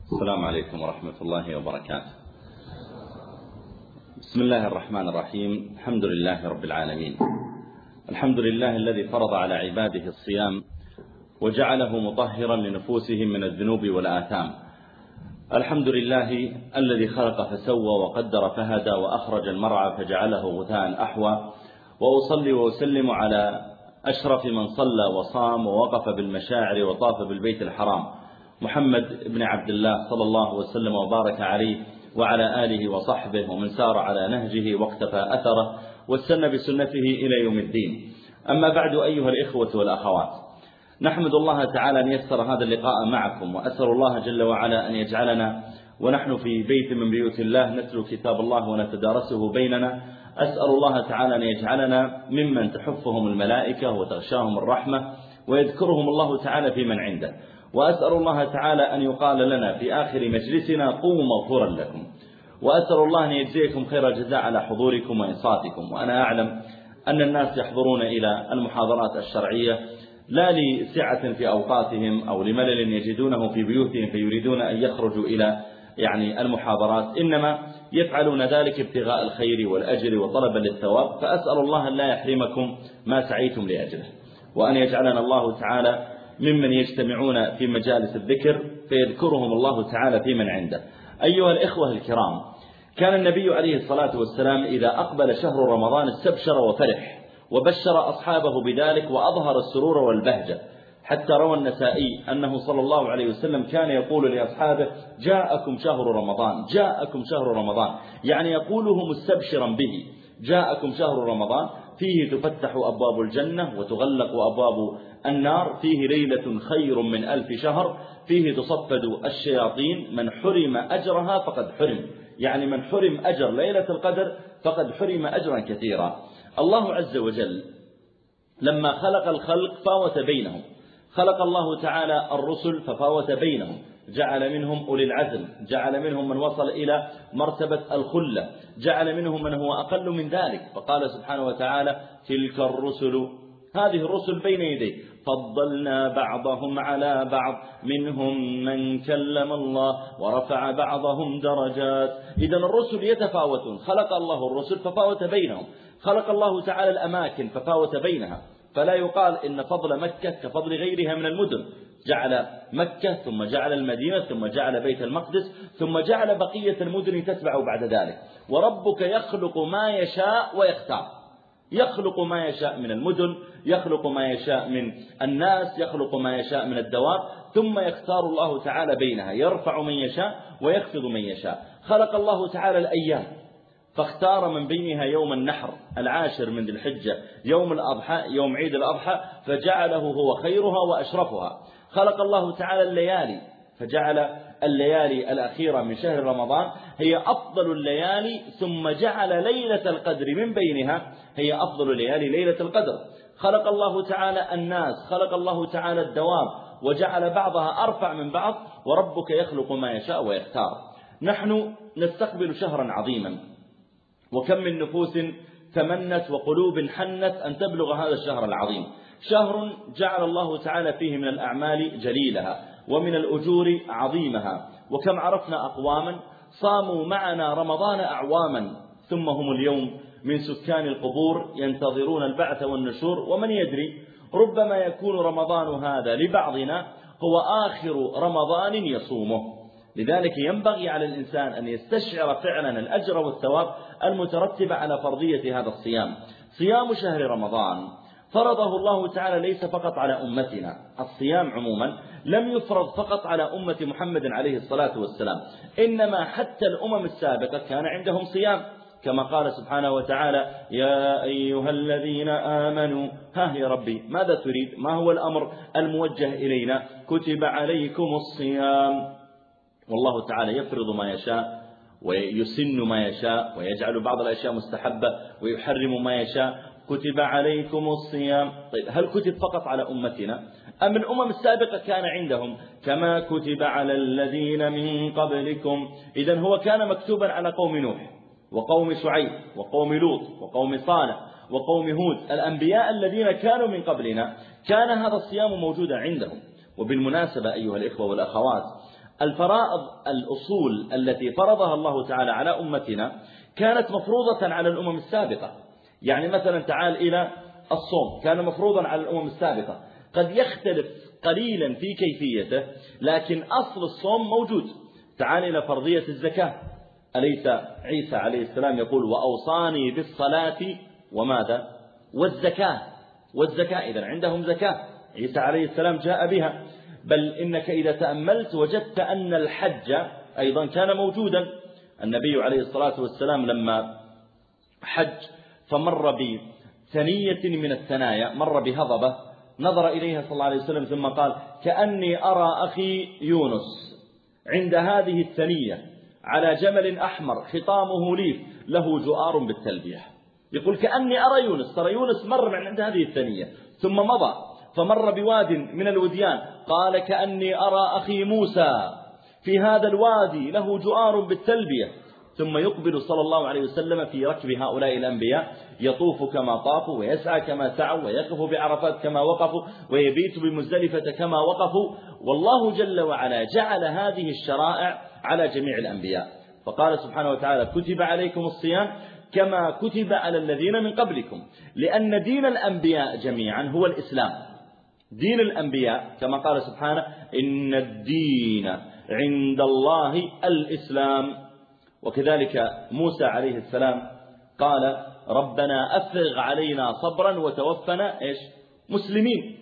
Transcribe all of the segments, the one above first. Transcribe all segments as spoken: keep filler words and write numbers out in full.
السلام عليكم ورحمة الله وبركاته. بسم الله الرحمن الرحيم. الحمد لله رب العالمين. الحمد لله الذي فرض على عباده الصيام وجعله مطهرا لنفوسهم من الذنوب والآثام. الحمد لله الذي خلق فسوى وقدر فهدى وأخرج المرعى فجعله غثاء أحوى. وأصلي وأسلم على أشرف من صلى وصام ووقف بالمشاعر وطاف بالبيت الحرام، محمد بن عبد الله صلى الله وسلم وبارك عليه وعلى آله وصحبه ومن سار على نهجه واقتفى أثره واستنى بسنته إلى يوم الدين. أما بعد، أيها الإخوة والأخوات، نحمد الله تعالى أن يسر هذا اللقاء معكم، وأسأل الله جل وعلا أن يجعلنا ونحن في بيت من بيوت الله نتلو كتاب الله ونتدارسه بيننا. أسأل الله تعالى أن يجعلنا ممن تحفهم الملائكة وتغشاهم الرحمة ويذكرهم الله تعالى في من عنده. وأسأل الله تعالى أن يقال لنا في آخر مجلسنا قوموا مغفورا لكم. وأسأل الله أن يجزيكم خير الجزاء على حضوركم وإنصاتكم. وأنا أعلم أن الناس يحضرون إلى المحاضرات الشرعية لا لسعة في أوقاتهم أو لملل يجدونه في بيوتهم فيريدون أن يخرجوا إلى يعني المحاضرات، إنما يفعلون ذلك ابتغاء الخير والأجر وطلبا للثواب. فأسأل الله أن لا يحرمكم ما سعيتم لأجله، وأن يجعلنا الله تعالى ممن يجتمعون في مجالس الذكر فيذكرهم الله تعالى في من عنده. أيها الإخوة الكرام، كان النبي عليه الصلاة والسلام إذا أقبل شهر رمضان استبشر وفرح وبشر أصحابه بذلك وأظهر السرور والبهجة، حتى روى النسائي أنه صلى الله عليه وسلم كان يقول لأصحابه: جاءكم شهر رمضان، جاءكم شهر رمضان، يعني يقوله مستبشرا به. جاءكم شهر رمضان فيه تفتح أبواب الجنة وتغلق أبواب النار، فيه ليلة خير من ألف شهر، فيه تصفد الشياطين، من حرم أجرها فقد حرم، يعني من حرم أجر ليلة القدر فقد حرم أجرا كثيرا. الله عز وجل لما خلق الخلق فاوت بينهم، خلق الله تعالى الرسل ففاوت بينهم، جعل منهم أولي العزم، جعل منهم من وصل إلى مرتبة الخلة، جعل منهم من هو أقل من ذلك. فقال سبحانه وتعالى: تلك الرسل، هذه الرسل بين يديه، فضلنا بعضهم على بعض، منهم من كلم الله ورفع بعضهم درجات. إذن الرسل يتفاوتون، خلق الله الرسل ففاوت بينهم، خلق الله تعالى الأماكن ففاوت بينها. فلا يقال إن فضل مكة كفضل غيرها من المدن، جعل مكة ثم جعل المدينة ثم جعل بيت المقدس ثم جعل بقية المدن تتبع بعد ذلك. وربك يخلق ما يشاء ويختار، يخلق ما يشاء من المدن، يخلق ما يشاء من الناس، يخلق ما يشاء من الدواب، ثم يختار الله تعالى بينها، يرفع من يشاء ويخفض من يشاء. خلق الله تعالى الأيام فاختار من بينها يوم النحر العاشر من ذي الحجة، يوم الأضحى، يوم عيد الأضحى، فجعله هو خيرها وأشرفها. خلق الله تعالى الليالي فجعل الليالي الأخيرة من شهر رمضان هي أفضل الليالي، ثم جعل ليلة القدر من بينها هي أفضل ليالي ليلة القدر. خلق الله تعالى الناس، خلق الله تعالى الدواب، وجعل بعضها أرفع من بعض. وربك يخلق ما يشاء ويختار. نحن نستقبل شهرا عظيما، وكم من نفوس تمنت وقلوب حنت أن تبلغ هذا الشهر العظيم، شهر جعل الله تعالى فيه من الأعمال جليلها ومن الأجور عظيمها. وكم عرفنا أقواما صاموا معنا رمضان أعواما، ثم هم اليوم من سكان القبور ينتظرون البعث والنشور. ومن يدري، ربما يكون رمضان هذا لبعضنا هو آخر رمضان يصومه. لذلك ينبغي على الإنسان أن يستشعر فعلا الأجر والثواب المترتب على فرضية هذا الصيام. صيام شهر رمضان فرضه الله تعالى ليس فقط على أمتنا، الصيام عموما لم يفرض فقط على أمة محمد عليه الصلاة والسلام، إنما حتى الأمم السابقة كان عندهم صيام، كما قال سبحانه وتعالى: يا أيها الذين آمنوا. ها يا ربي، ماذا تريد؟ ما هو الأمر الموجه إلينا؟ كتب عليكم الصيام. والله تعالى يفرض ما يشاء ويسن ما يشاء ويجعل بعض الأشياء مستحبة ويحرم ما يشاء. كتب عليكم الصيام. طيب، هل كتب فقط على أمتنا أم الأمم السابقة كان عندهم؟ كما كتب على الذين من قبلكم. إذن هو كان مكتوبا على قوم نوح وقوم شعيب وقوم لوط وقوم صالح وقوم هود، الأنبياء الذين كانوا من قبلنا كان هذا الصيام موجودا عندهم. وبالمناسبة أيها الإخوة والأخوات، الفرائض الأصول التي فرضها الله تعالى على أمتنا كانت مفروضة على الأمم السابقة. يعني مثلا تعال إلى الصوم، كان مفروضا على الأمم السابقة، قد يختلف قليلا في كيفيته لكن أصل الصوم موجود. تعال إلى فرضية الزكاة، أليس عيسى عليه السلام يقول وأوصاني بالصلاة وماذا والزكاة والزكاة إذن عندهم زكاة، عيسى عليه السلام جاء بها. بل إنك إذا تأملت وجدت أن الحج أيضا كان موجودا. النبي عليه الصلاة والسلام لما حج فمر بثنية من الثنايا، مر بهضبة، نظر إليها صلى الله عليه وسلم ثم قال كأني أرى أخي يونس عند هذه الثنية على جمل أحمر خطامه ليف له جؤار بالتلبية. يقول كأني أرى يونس، ترى يونس مر من عند هذه الثنية ثم مضى فمر بواد من الوديان، قال كأني أرى أخي موسى في هذا الوادي له جؤار بالتلبية. ثم يقبل صلى الله عليه وسلم في ركب هؤلاء الأنبياء، يطوف كما طافوا ويسعى كما سعوا ويقف بعرفات كما وقفوا ويبيت بمزدلفة كما وقفوا. والله جل وعلا جعل هذه الشرائع على جميع الأنبياء، فقال سبحانه وتعالى كتب عليكم الصيام كما كتب على الذين من قبلكم، لأن دين الأنبياء جميعا هو الإسلام. دين الأنبياء كما قال سبحانه إن الدين عند الله الإسلام. وكذلك موسى عليه السلام قال ربنا أفرغ علينا صبرا وتوفنا إيش مسلمين.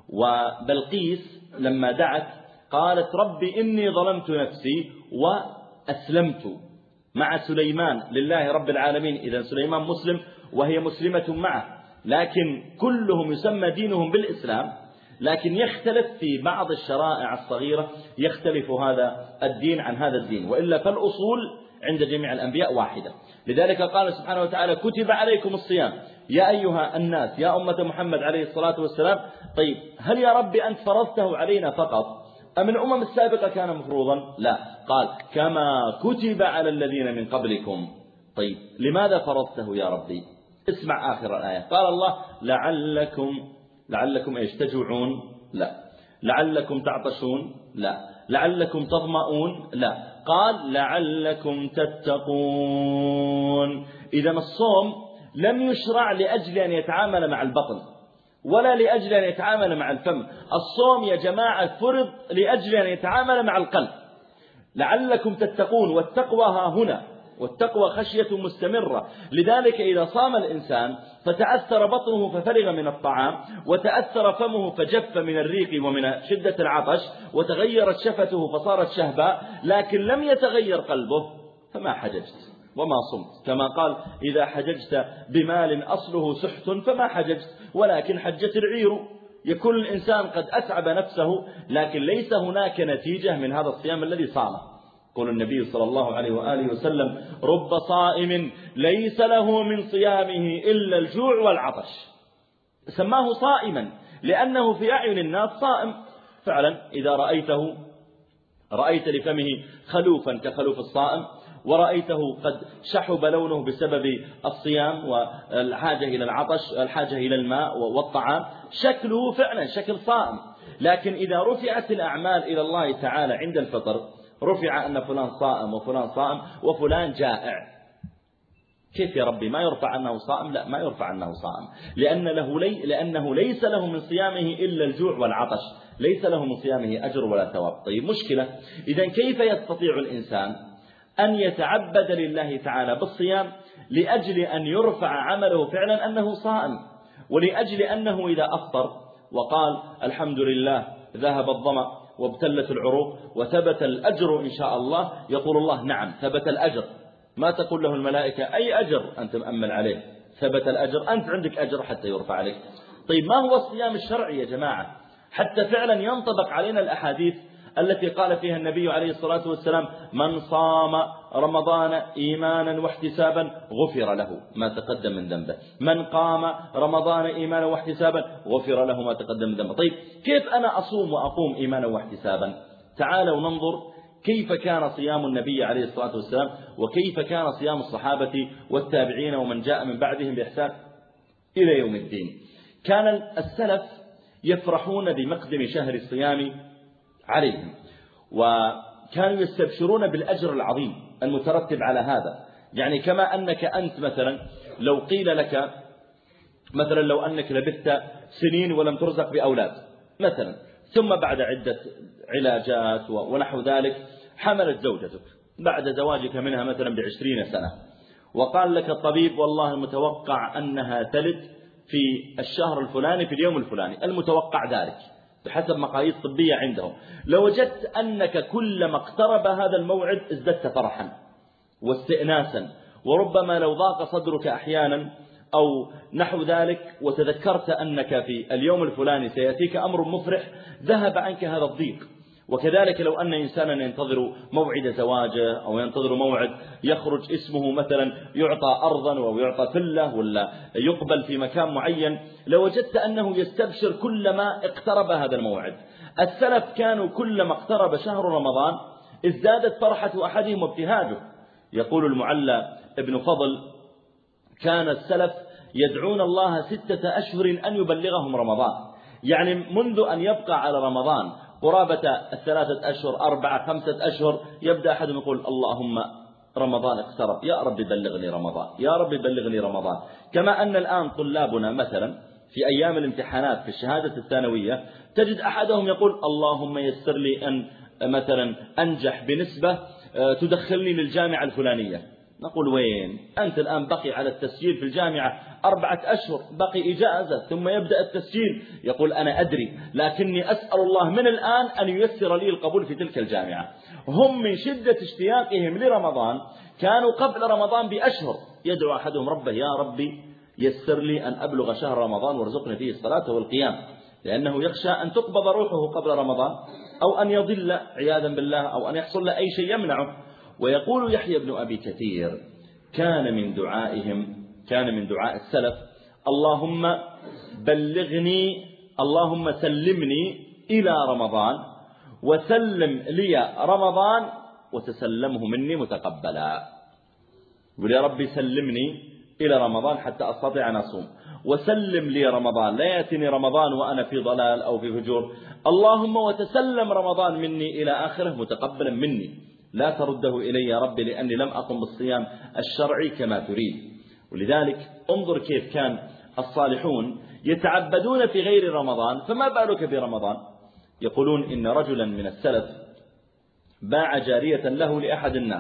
وبلقيس لما دعت قالت ربي إني ظلمت نفسي وأسلمت مع سليمان لله رب العالمين. إذن سليمان مسلم وهي مسلمة معه، لكن كلهم يسمى دينهم بالإسلام، لكن يختلف في بعض الشرائع الصغيرة، يختلف هذا الدين عن هذا الدين، وإلا فالأصول عند جميع الأنبياء واحدة. لذلك قال سبحانه وتعالى كتب عليكم الصيام يا أيها الناس يا أمة محمد عليه الصلاة والسلام. طيب هل يا رب أنت فرضته علينا فقط أم الأمم السابقة كان مفروضا؟ لا، قال كما كتب على الذين من قبلكم. طيب لماذا فرضته يا ربي؟ اسمع آخر الآية، قال الله لعلكم لعلكم ايش تجوعون؟ لا. لعلكم تعطشون؟ لا. لعلكم تظمؤون؟ لا. قال لعلكم تتقون. إذا الصوم لم يشرع لأجل أن يتعامل مع البطن ولا لأجل أن يتعامل مع الفم. الصوم يا جماعة فرض لأجل أن يتعامل مع القلب. لعلكم تتقون، والتقوى ها هنا، والتقوى خشية مستمرة. لذلك إذا صام الإنسان فتأثر بطنه ففرغ من الطعام، وتأثر فمه فجف من الريق ومن شدة العطش، وتغيرت شفته فصارت شهباء، لكن لم يتغير قلبه، فما حججت وما صمت. كما قال إذا حججت بمال أصله سحت فما حججت ولكن حجت العير. يكون الإنسان قد أتعب نفسه لكن ليس هناك نتيجة من هذا الصيام الذي صامه. قول النبي صلى الله عليه وآله وسلم رب صائم ليس له من صيامه إلا الجوع والعطش. سماه صائما لأنه في أعين الناس صائم فعلا. إذا رأيته رأيت لفمه خلوفا كخلوف الصائم، ورأيته قد شحب لونه بسبب الصيام والحاجة إلى العطش، الحاجة إلى الماء والطعام، شكله فعلا شكل صائم. لكن إذا رفعت الأعمال إلى الله تعالى عند الفطر، رفع أن فلان صائم وفلان صائم وفلان جائع. كيف يا ربي ما يرفع أنه صائم؟ لا، ما يرفع أنه صائم، لأن له لي لأنه ليس له من صيامه إلا الجوع والعطش، ليس له من صيامه أجر ولا ثواب. طيب مشكلة، إذن كيف يستطيع الإنسان أن يتعبد لله تعالى بالصيام لأجل أن يرفع عمله فعلا أنه صائم، ولأجل أنه إذا أفطر وقال الحمد لله ذهب الظمأ وابتلت العروق وثبت الأجر إن شاء الله، يقول الله نعم ثبت الأجر. ما تقول له الملائكة أي أجر أنت مأمل عليه؟ ثبت الأجر، أنت عندك أجر حتى يرفع عليك. طيب ما هو الصيام الشرعي يا جماعة حتى فعلا ينطبق علينا الأحاديث التي قال فيها النبي عليه الصلاة والسلام من صام رمضان إيمانا واحتسابا غفر له ما تقدم من ذنبه، من قام رمضان إيمانا واحتسابا غفر له ما تقدم من ذنبه. طيب كيف أنا أصوم وأقوم إيمانا واحتسابا؟ تعالوا ننظر كيف كان صيام النبي عليه الصلاة والسلام، وكيف كان صيام الصحابة والتابعين ومن جاء من بعدهم بإحسان إلى يوم الدين. كان السلف يفرحون بمقدم شهر الصيام عليهم، وكانوا يستبشرون بالأجر العظيم المترتب على هذا. يعني كما أنك أنت مثلا لو قيل لك مثلا لو أنك لبثت سنين ولم ترزق بأولاد مثلا، ثم بعد عدة علاجات ونحو ذلك حملت زوجتك بعد زواجك منها مثلا بعشرين سنة، وقال لك الطبيب والله المتوقع أنها تلد في الشهر الفلاني في اليوم الفلاني، المتوقع ذلك بحسب مقاييس طبية عندهم، لوجدت أنك كلما اقترب هذا الموعد ازددت فرحا واستئناسا، وربما لو ضاق صدرك أحيانا أو نحو ذلك وتذكرت أنك في اليوم الفلاني سيأتيك أمر مفرح ذهب عنك هذا الضيق. وكذلك لو أن إنسانا ينتظر موعد زواجه أو ينتظر موعد يخرج اسمه مثلا يعطى أرضا أو يعطى فلة ولا يقبل في مكان معين، لوجدت أنه يستبشر كلما اقترب هذا الموعد. السلف كانوا كلما اقترب شهر رمضان ازدادت فرحة أحدهم وابتهاجه. يقول المعلى ابن فضل كان السلف يدعون الله ستة أشهر أن يبلغهم رمضان، يعني منذ أن يبقى على رمضان قرابة الثلاثة أشهر أربعة خمسة أشهر يبدأ أحدهم يقول اللهم رمضان اقترب، يا رب بلغني رمضان، يا رب بلغني رمضان. كما أن الآن طلابنا مثلا في أيام الامتحانات في الشهادة الثانوية تجد أحدهم يقول اللهم يسر لي أن مثلا أنجح بنسبة تدخلني للجامعة الفلانية. نقول وين أنت الآن؟ بقي على التسجيل في الجامعة أربعة أشهر، بقي إجازة ثم يبدأ التسجيل. يقول أنا أدري، لكني أسأل الله من الآن أن ييسر لي القبول في تلك الجامعة. هم من شدة اشتياقهم لرمضان كانوا قبل رمضان بأشهر يدعو أحدهم ربه يا ربي يسر لي أن أبلغ شهر رمضان وارزقني فيه الصلاة والقيام، لأنه يخشى أن تقبض روحه قبل رمضان أو أن يضل عياذا بالله أو أن يحصل له أي شيء يمنعه. ويقول يحيى بن أبي كثير كان من دعائهم كان من دعاء السلف اللهم بلغني اللهم سلمني إلى رمضان وسلم لي رمضان وتسلمه مني متقبلا. يقول يا ربي سلمني إلى رمضان حتى أستطيع أن أصوم، وسلم لي رمضان لا يأتيني رمضان وأنا في ضلال أو في فجور، اللهم وتسلم رمضان مني إلى آخره متقبلا مني، لا ترده إلي يا ربي لأني لم أقم بالصيام الشرعي كما تريد. ولذلك انظر كيف كان الصالحون يتعبدون في غير رمضان، فما بالك برمضان. يقولون إن رجلا من السلف باع جارية له لأحد الناس،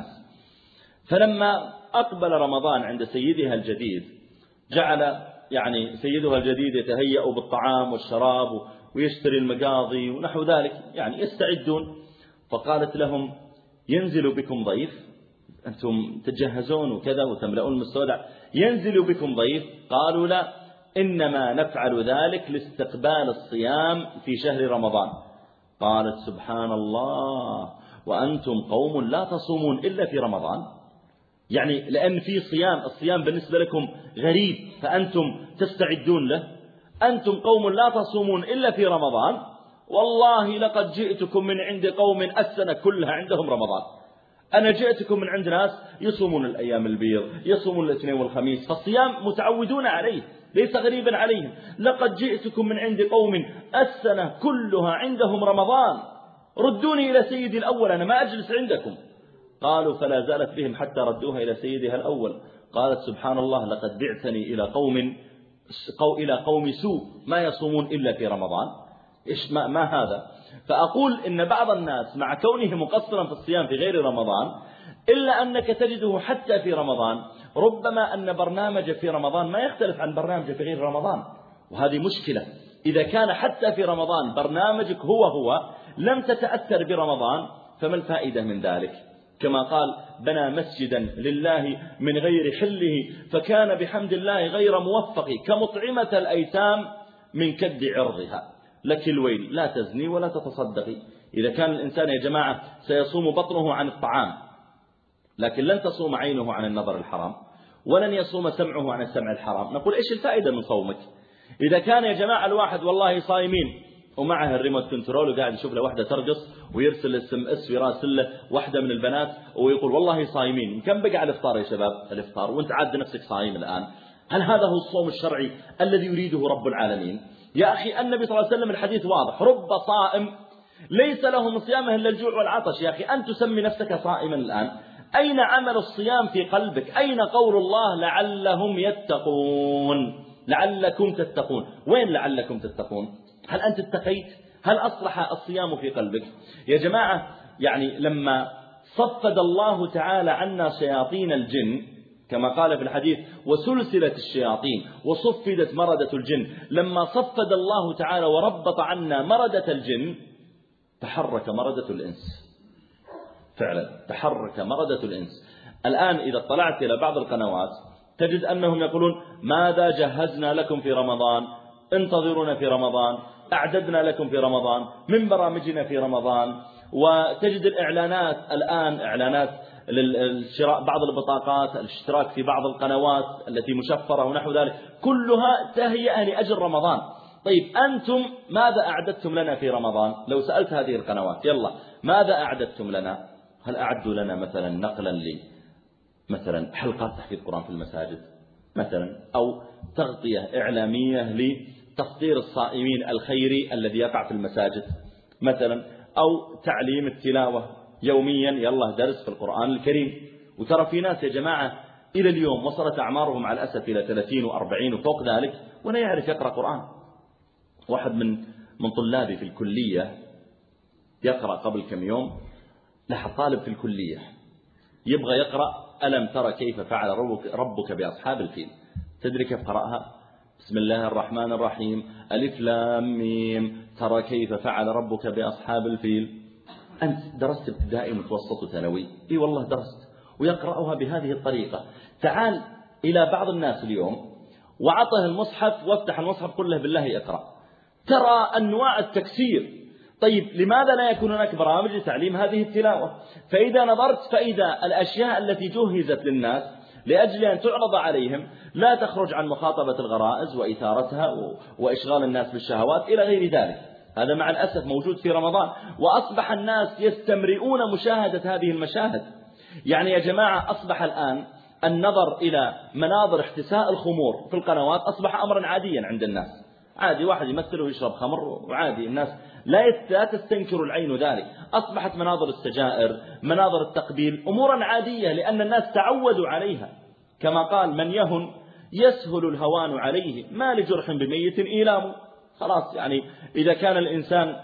فلما أقبل رمضان عند سيدها الجديد جعل يعني سيدها الجديد يتهيأ بالطعام والشراب ويشتري المقاضي ونحو ذلك، يعني يستعدون. فقالت لهم ينزل بكم ضيف، أنتم تجهزون وكذا وتملؤون المستودع، ينزل بكم ضيف؟ قالوا لا، إنما نفعل ذلك لاستقبال الصيام في شهر رمضان. قالت سبحان الله وأنتم قوم لا تصومون إلا في رمضان، يعني لأن في صيام، الصيام بالنسبة لكم غريب فأنتم تستعدون له. أنتم قوم لا تصومون إلا في رمضان، والله لقد جئتكم من عند قوم السنة كلها عندهم رمضان. أنا جئتكم من عند ناس يصومون الأيام البيض، يصومون الاثنين والخميس، فالصيام متعودون عليه ليس غريبا عليهم. لقد جئتكم من عند قوم السنة كلها عندهم رمضان، ردوني إلى سيدي الأول أنا ما أجلس عندكم. قالوا فلا زالت بهم حتى ردوها إلى سيدها الأول. قالت سبحان الله لقد بعثني إلى قوم إلى قوم سوء ما يصومون إلا في رمضان. إيش ما, ما هذا؟ فأقول إن بعض الناس مع كونه مقصرا في الصيام في غير رمضان إلا أنك تجده حتى في رمضان ربما أن برنامج في رمضان ما يختلف عن برنامج في غير رمضان، وهذه مشكلة. إذا كان حتى في رمضان برنامجك هو هو لم تتأثر برمضان فما الفائدة من ذلك؟ كما قال بنى مسجدا لله من غير حله فكان بحمد الله غير موفق كمطعمة الأيتام من كد عرضها. لك الويل لا تزني ولا تتصدقي. إذا كان الإنسان يا جماعة سيصوم بطنه عن الطعام لكن لن تصوم عينه عن النظر الحرام ولن يصوم سمعه عن السمع الحرام، نقول إيش الفائدة من صومك؟ إذا كان يا جماعة الواحد والله صايمين ومعه الريموت كنترول وقاعد يشوف له واحدة ترقص ويرسل اس ام اس ويراسل له واحدة من البنات ويقول والله صايمين، كم بقى على الافطار يا شباب؟ الافطار وانت عاد نفسك صايم الآن. هل هذا هو الصوم الشرعي الذي يريده رب العالمين؟ يا أخي النبي صلى الله عليه وسلم الحديث واضح، رب صائم ليس لهم صيامه إلا الجوع والعطش. يا أخي أنت تسمي نفسك صائما الآن، أين عمل الصيام في قلبك؟ أين قول الله لعلهم يتقون، لعلكم تتقون؟ وين لعلكم تتقون؟ هل أنت اتقيت؟ هل أصلح الصيام في قلبك؟ يا جماعة يعني لما صفد الله تعالى عنا شياطين الجن كما قال في الحديث وسلسلة الشياطين وصفدت مردة الجن، لما صفد الله تعالى وربط عنا مردة الجن تحرك مردة الإنس، فعلا تحرك مردة الإنس. الآن إذا اطلعت إلى بعض القنوات تجد أنهم يقولون ماذا جهزنا لكم في رمضان، انتظرونا في رمضان، أعددنا لكم في رمضان من برامجنا في رمضان. وتجد الإعلانات الآن إعلانات للشراء بعض البطاقات، الاشتراك في بعض القنوات التي مشفرة ونحو ذلك، كلها تهيئة لأجل رمضان. طيب أنتم ماذا أعددتم لنا في رمضان؟ لو سألت هذه القنوات يلا ماذا أعددتم لنا؟ هل أعدوا لنا مثلا نقلا لي مثلا حلقات تحفيظ قرآن في المساجد مثلا، أو تغطية إعلامية لتفطير الصائمين الخيري الذي يقع في المساجد مثلا، أو تعليم التلاوة يوميا يلا درس في القرآن الكريم؟ وترى في ناس يا جماعة إلى اليوم وصلت أعمارهم مع الأسف إلى ثلاثين وأربعين وفوق ذلك ولا يعرف يقرأ قرآن. واحد من من طلابي في الكلية يقرأ قبل كم يوم، لحظ طالب في الكلية يبغى يقرأ ألم ترى كيف فعل ربك, ربك بأصحاب الفيل. تدري كيف قرأها؟ بسم الله الرحمن الرحيم ألف لام ميم ترى كيف فعل ربك بأصحاب الفيل. أنت درست ابتدائي متوسط وثانوي؟ إي والله درست. ويقرأها بهذه الطريقة. تعال إلى بعض الناس اليوم وعطه المصحف وافتح المصحف قل له بالله يقرأ، ترى أنواع التكسير. طيب لماذا لا يكون هناك برامج لتعليم هذه التلاوة؟ فإذا نظرت فإذا الأشياء التي جهزت للناس لأجل أن تعرض عليهم لا تخرج عن مخاطبة الغرائز وإثارتها وإشغال الناس بالشهوات إلى غير ذلك. هذا مع الأسف موجود في رمضان، وأصبح الناس يستمرئون مشاهدة هذه المشاهد. يعني يا جماعة أصبح الآن النظر إلى مناظر احتساء الخمور في القنوات أصبح أمرا عاديا عند الناس، عادي واحد يمثل ويشرب خمر وعادي الناس لا تستنكر العين ذلك. أصبحت مناظر السجائر مناظر التقبيل أمورا عادية لأن الناس تعودوا عليها. كما قال من يهن يسهل الهوان عليه ما لجرح بميت إيلام. خلاص يعني إذا كان الإنسان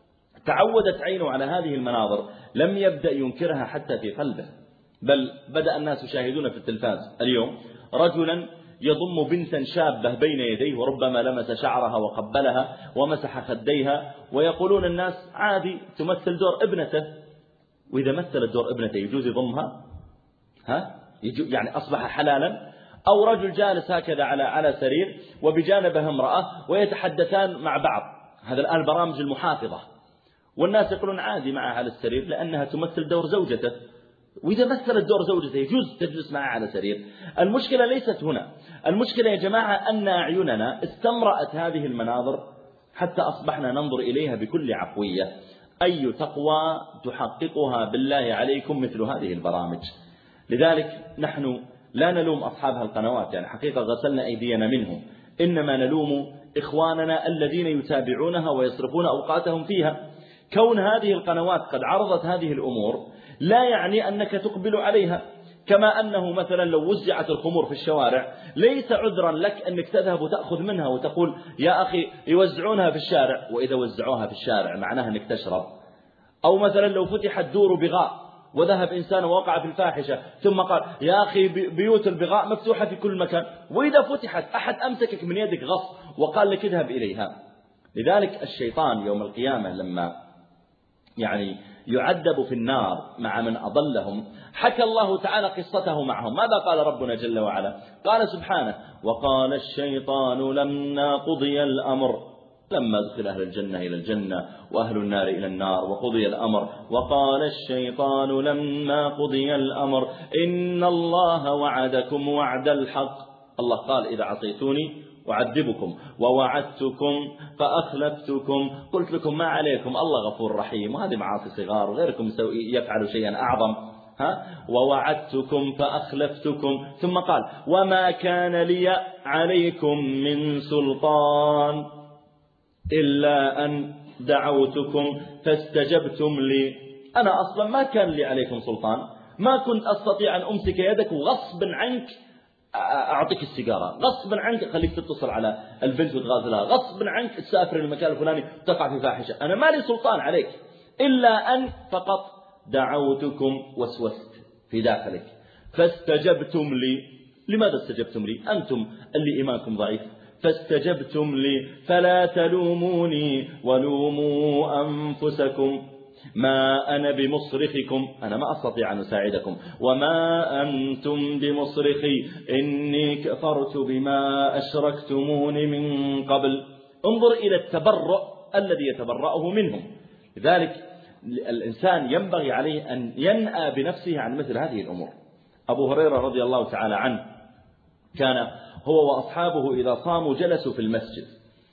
تعودت عينه على هذه المناظر لم يبدأ ينكرها حتى في قلبه، بل بدأ الناس يشاهدون في التلفاز اليوم رجلا يضم بنتا شابة بين يديه وربما لمس شعرها وقبلها ومسح خديها، ويقولون الناس عادي تمثل دور ابنته، وإذا مثلت دور ابنته يجوز يضمها؟ ها؟ يعني أصبح حلالا؟ أو رجل جالس هكذا على على سرير وبجانبه امرأة ويتحدثان مع بعض، هذا الآن برامج المحافظة، والناس يقولون عادي معها على السرير لأنها تمثل دور زوجته، وإذا مثلت دور زوجته يجوز تجلس معها على سرير. المشكلة ليست هنا، المشكلة يا جماعة أن أعيننا استمرأت هذه المناظر حتى أصبحنا ننظر إليها بكل عفوية. أي تقوى تحققها بالله عليكم مثل هذه البرامج؟ لذلك نحن لا نلوم أصحاب القنوات، يعني حقيقة غسلنا أيدينا منهم، إنما نلوم إخواننا الذين يتابعونها ويصرفون أوقاتهم فيها. كون هذه القنوات قد عرضت هذه الأمور لا يعني أنك تقبل عليها، كما أنه مثلا لو وزعت الخمور في الشوارع ليس عذرا لك أنك تذهب وتأخذ منها وتقول يا أخي يوزعونها في الشارع، وإذا وزعوها في الشارع معناها أنك تشرب. أو مثلا لو فتحت دور بغاء وذهب إنسان ووقع في الفاحشة ثم قال يا أخي بيوت البغاء مفتوحة في كل مكان، وإذا فتحت أحد أمسكك من يدك غصب وقال لك اذهب إليها. لذلك الشيطان يوم القيامة لما يعني يعذب في النار مع من أضلهم حكى الله تعالى قصته معهم. ماذا قال ربنا جل وعلا؟ قال سبحانه وقال الشيطان لما قضي الأمر لما ادخل أهل الجنة إلى الجنة وأهل النار إلى النار وقضي الأمر وقال الشيطان لما قضي الأمر إن الله وعدكم وعد الحق. الله قال إذا عصيتوني وعذبكم ووعدتكم فأخلفتكم قلت لكم ما عليكم الله غفور رحيم، وهذه معاصي صغار وغيركم يفعل شيئا أعظم. ها ووعدتكم فأخلفتكم ثم قال وما كان لي عليكم من سلطان إلا أن دعوتكم فاستجبتم لي. أنا أصلا ما كان لي عليكم سلطان، ما كنت أستطيع أن أمسك يدك وغصب عنك أعطيك السيجارة، غصب عنك خليك تتصل على البنت وتغازلها، غصب عنك تسافر المكان الفلاني تقع في فاحشة. أنا ما لي سلطان عليك إلا أن فقط دعوتكم وسوست في داخلك فاستجبتم لي. لماذا استجبتم لي؟ أنتم اللي إيمانكم ضعيف. فاستجبتم لي فلا تلوموني ولوموا أنفسكم ما أنا بمصرخكم، أنا ما أستطيع أن أساعدكم، وما أنتم بمصرخي إني كفرت بما أشركتموني من قبل. انظر إلى التبرؤ الذي يتبرأه منهم. لذلك الإنسان ينبغي عليه أن ينأى بنفسه عن مثل هذه الأمور. أبو هريرة رضي الله تعالى عنه كان هو وأصحابه إذا صاموا جلسوا في المسجد،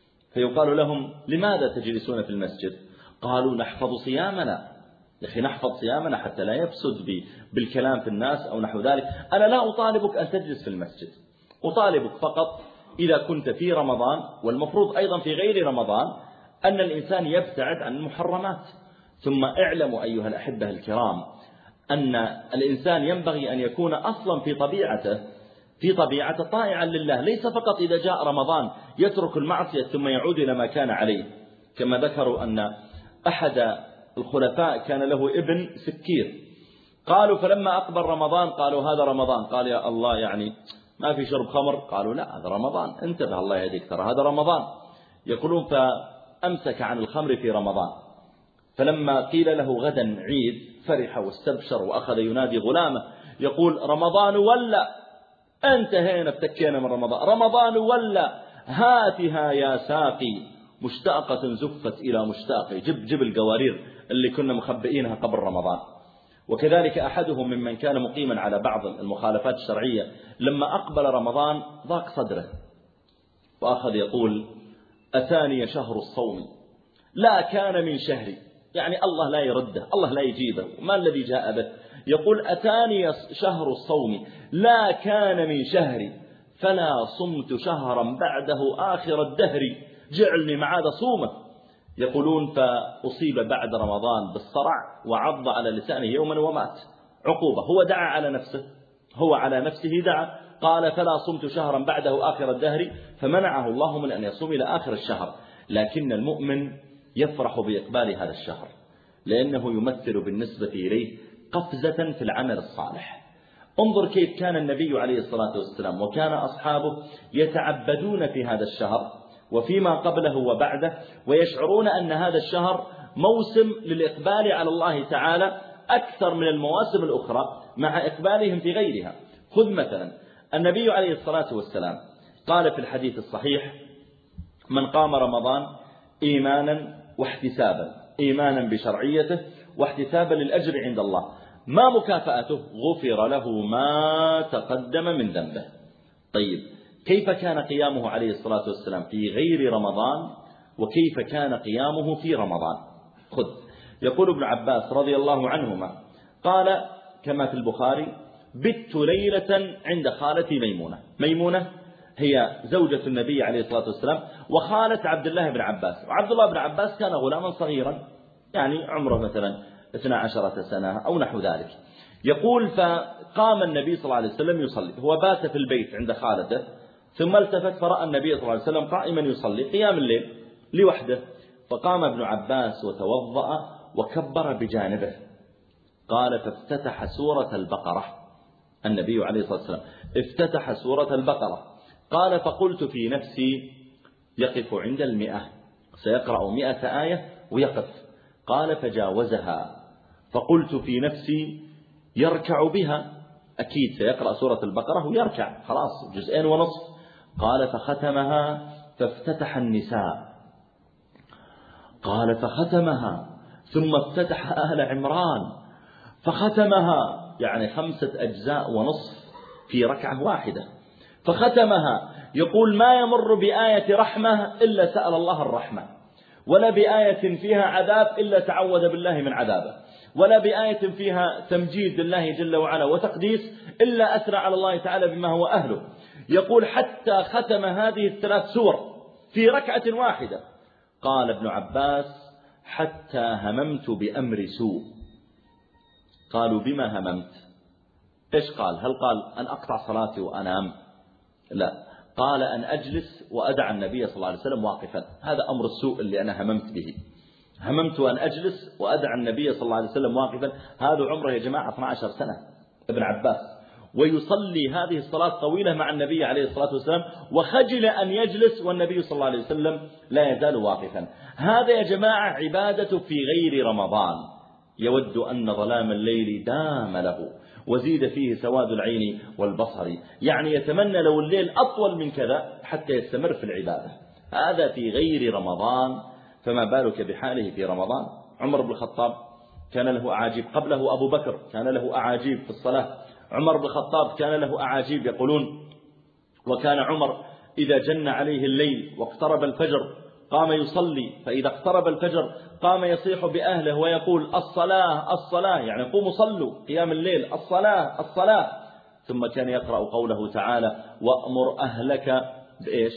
فيقال لهم لماذا تجلسون في المسجد؟ قالوا نحفظ صيامنا. يا أخي نحفظ صيامنا حتى لا يفسد بالكلام في الناس أو نحو ذلك. أنا لا أطالبك أن تجلس في المسجد، أطالبك فقط إذا كنت في رمضان، والمفروض أيضا في غير رمضان، أن الإنسان يبتعد عن المحرمات. ثم اعلموا أيها الأحبة الكرام أن الإنسان ينبغي أن يكون أصلا في طبيعته في طبيعة طائعا لله، ليس فقط إذا جاء رمضان يترك المعصية ثم يعود إلى ما كان عليه. كما ذكروا أن أحد الخلفاء كان له ابن سكير، قالوا فلما أقبل رمضان قالوا هذا رمضان، قال يا الله يعني ما في شرب خمر؟ قالوا لا هذا رمضان، انتبه الله يهديك ترى هذا رمضان. يقولون فأمسك عن الخمر في رمضان، فلما قيل له غدا عيد فرح واستبشر وأخذ ينادي غلامه يقول رمضان ولا، انتهينا افتكينا من رمضان، رمضان ولا، هاتها يا ساقي مشتاقة زفت إلى مشتاقي، جب جب القوارير اللي كنا مخبئينها قبل رمضان. وكذلك أحدهم ممن كان مقيما على بعض المخالفات الشرعية لما أقبل رمضان ضاق صدره وأخذ يقول أتاني شهر الصوم لا كان من شهري، يعني الله لا يرده، الله لا يجيبه، ما الذي جاء به؟ يقول أتاني شهر الصوم لا كان من شهري فلا صمت شهرا بعده آخر الدهر جعلني معاذ صومه. يقولون فأصيب بعد رمضان بالصرع وعض على لسانه يوما ومات عقوبة. هو دعا على نفسه، هو على نفسه دعا، قال فلا صمت شهرا بعده آخر الدهر، فمنعه الله من أن يصوم إلى آخر الشهر. لكن المؤمن يفرح بإقبال هذا الشهر لأنه يمثل بالنسبة إليه قفزة في العمل الصالح. انظر كيف كان النبي عليه الصلاة والسلام وكان أصحابه يتعبدون في هذا الشهر وفيما قبله وبعده، ويشعرون أن هذا الشهر موسم للإقبال على الله تعالى أكثر من المواسم الأخرى مع إقبالهم في غيرها. خذ مثلا النبي عليه الصلاة والسلام قال في الحديث الصحيح من قام رمضان إيمانا واحتسابا، إيمانا بشرعيته واحتسابا للأجر عند الله، ما مكافأته؟ غفر له ما تقدم من ذنبه. طيب كيف كان قيامه عليه الصلاة والسلام في غير رمضان وكيف كان قيامه في رمضان؟ خذ يقول ابن عباس رضي الله عنهما قال كما في البخاري بت ليلة عند خالتي ميمونة. ميمونة هي زوجة النبي عليه الصلاة والسلام وخالة عبد الله بن عباس، وعبد الله بن عباس كان غلاما صغيرا يعني عمره مثلا اثنا عشرة سنة أو نحو ذلك. يقول فقام النبي صلى الله عليه وسلم يصلي، هو بات في البيت عند خالته، ثم التفت فرأى النبي صلى الله عليه وسلم قائما يصلي قيام الليل لوحده، فقام ابن عباس وتوضأ وكبر بجانبه. قال فافتتح سورة البقرة، النبي عليه الصلاة والسلام افتتح سورة البقرة. قال فقلت في نفسي يقف عند المئة، سيقرأ مئة آية ويقف. قال فجاوزها، فقلت في نفسي يركع بها، أكيد سيقرأ سورة البقرة ويركع خلاص جزئين ونصف. قال فختمها فافتتح النساء. قال فختمها ثم افتتح آل عمران فختمها، يعني خمسة أجزاء ونصف في ركعة واحدة. فختمها يقول ما يمر بآية رحمة إلا سأل الله الرحمة، ولا بآية فيها عذاب إلا تعوذ بالله من عذابه، ولا بآية فيها تمجيد لله جل وعلا وتقديس إلا أثنى على الله تعالى بما هو أهله. يقول حتى ختم هذه الثلاث سور في ركعة واحدة. قال ابن عباس حتى هممت بأمر سوء. قالوا بما هممت؟ إيش قال؟ هل قال أن أقطع صلاتي وأنام؟ لا، قال أن أجلس وأدع النبي صلى الله عليه وسلم واقفا. هذا أمر السوء اللي أنا هممت به. هممت أن أجلس وأدع النبي صلى الله عليه وسلم واقفا. هذا عمره يا جماعة اثنتا عشرة سنة ابن عباس، ويصلي هذه الصلاة طويلة مع النبي عليه الصلاة والسلام، وخجل أن يجلس والنبي صلى الله عليه وسلم لا يزال واقفا. هذا يا جماعة عبادة في غير رمضان. يود أن ظلام الليل دام له وزيد فيه سواد العين والبصر، يعني يتمنى لو الليل أطول من كذا حتى يستمر في العبادة. هذا في غير رمضان، فما بالك بحاله في رمضان؟ عمر بن الخطاب كان له أعاجيب، قبله أبو بكر كان له أعاجيب في الصلاة. عمر بن الخطاب كان له أعاجيب، يقولون وكان عمر إذا جن عليه الليل واقترب الفجر قام يصلي، فإذا اقترب الفجر قام يصيح بأهله ويقول الصلاة الصلاة، يعني قوموا صلوا قيام الليل، الصلاة الصلاة. ثم كان يقرأ قوله تعالى وأمر أهلك بإيش؟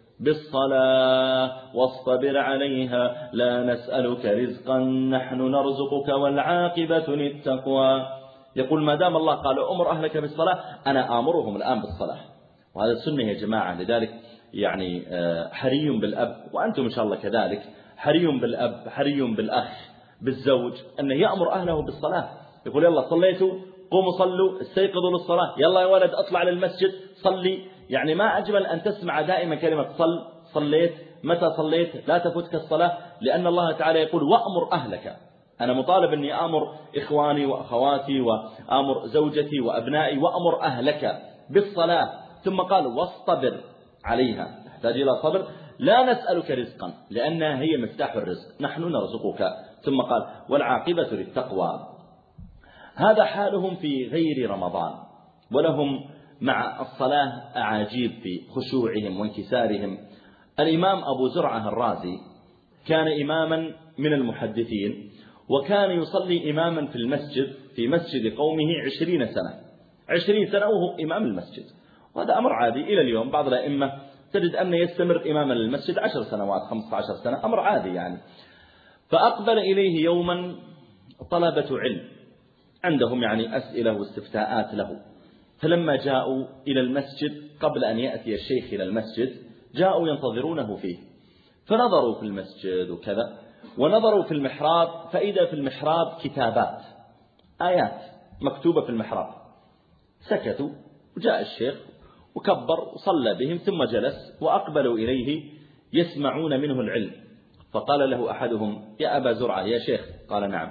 بالصلاة واصطبر عليها لا نسألك رزقا نحن نرزقك والعاقبة للتقوى. يقول ما دام الله قال أمر أهلك بالصلاة أنا آمرهم الآن بالصلاة. وهذا السنة يا جماعة. لذلك يعني حري بالأب، وأنتم إن شاء الله كذلك، حري بالأب، حري بالأخ، بالزوج، أنه يأمر أهله بالصلاة. يقول يلا صليتوا قوموا صلوا، استيقظوا للصلاة، يلا يا ولد أطلع للمسجد صلي. يعني ما أجمل أن تسمع دائما كلمة صل، صليت، متى صليت، لا تفوتك الصلاة، لأن الله تعالى يقول وأمر أهلك. أنا مطالب أني أمر إخواني وأخواتي وأمر زوجتي وأبنائي، وأمر أهلك بالصلاة. ثم قال واصطبر عليها، تحتاج إلى صبر، لا نسألك رزقا لأنها هي مفتاح الرزق، نحن نرزقك. ثم قال والعاقبة للتقوى. هذا حالهم في غير رمضان. ولهم مع الصلاة أعاجيب في خشوعهم وانكسارهم. الإمام أبو زرعة الرازي كان إماما من المحدثين، وكان يصلي إماما في المسجد في مسجد قومه عشرين سنة عشرين سنة وهو إمام المسجد. وهذا أمر عادي إلى اليوم. بعض الأئمة تجد أن يستمر إماما للمسجد عشر سنوات خمسة عشر سنة، أمر عادي يعني. فأقبل إليه يوما طلبة علم عندهم يعني أسئلة واستفتاءات له. فلما جاءوا إلى المسجد قبل أن يأتي الشيخ إلى المسجد جاءوا ينتظرونه فيه، فنظروا في المسجد وكذا، ونظروا في المحراب فإذا في المحراب كتابات آيات مكتوبة في المحراب. سكتوا، وجاء الشيخ وكبر وصلى بهم ثم جلس، وأقبلوا إليه يسمعون منه العلم. فقال له أحدهم يا أبا زرعة يا شيخ. قال نعم.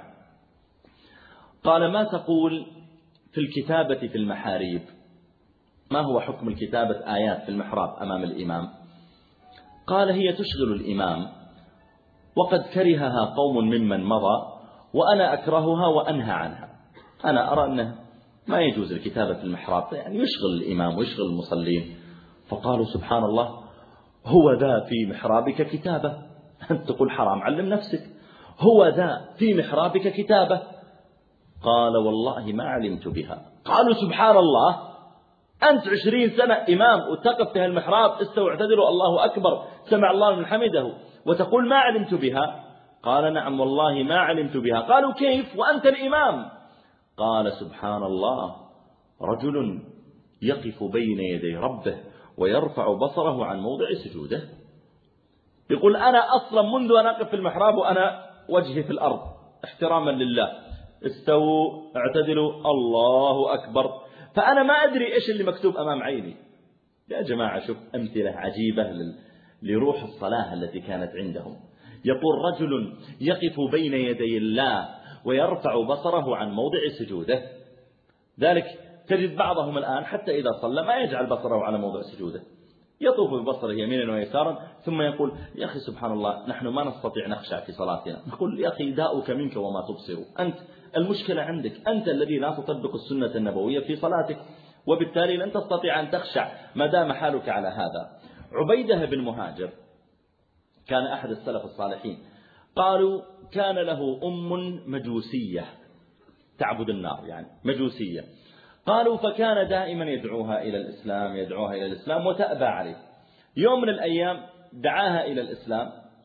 قال ما تقول في الكتابة في المحاريب؟ ما هو حكم الكتابة آيات في المحراب أمام الإمام؟ قال هي تشغل الإمام، وقد كرهها قوم ممن مضى، وأنا أكرهها وأنهى عنها. أنا أرى أنه ما يجوز الكتابة في المحراب، يعني يشغل الإمام ويشغل المصلين. فقالوا سبحان الله، هو ذا في محرابك كتابة؟ أنت تقول حرام، علم نفسك. هو ذا في محرابك كتابة؟ قال والله ما علمت بها. قالوا سبحان الله، أنت عشرين سنة إمام وتقف في المحراب، استووا اعتدلوا الله أكبر سمع الله من حمده، وتقول ما علمت بها؟ قال نعم والله ما علمت بها. قالوا كيف وأنت الإمام؟ قال سبحان الله، رجل يقف بين يدي ربه ويرفع بصره عن موضع سجوده. يقول أنا أصلا منذ أن أقف في المحراب وأنا وجهي في الأرض احتراما لله، استووا اعتدلوا الله أكبر، فأنا ما أدري إيش اللي مكتوب أمام عيني. يا جماعة شوف أمثلة عجيبة لروح الصلاة التي كانت عندهم. يقول رجل يقف بين يدي الله ويرفع بصره عن موضع سجوده. ذلك تجد بعضهم الآن حتى إذا صلى ما يجعل بصره على موضع سجوده، يطوف ببصره يمينا ويسارا، ثم يقول يا أخي سبحان الله نحن ما نستطيع نخشع في صلاتنا. نقول يا أخي داؤك منك وما تبصر، أنت المشكلة عندك، أنت الذي لا تطبق السنة النبوية في صلاتك، وبالتالي لن تستطيع أن تخشع ما دام حالك على هذا. عبيدة بن مهاجر كان أحد السلف الصالحين. قالوا كان له أم مجوسية تعبد النار، يعني مجوسية. قالوا فكان دائما يدعوها إلى الإسلام يدعوها إلى الإسلام وتأبى عليه. يوم من الأيام دعاها إلى الإسلام،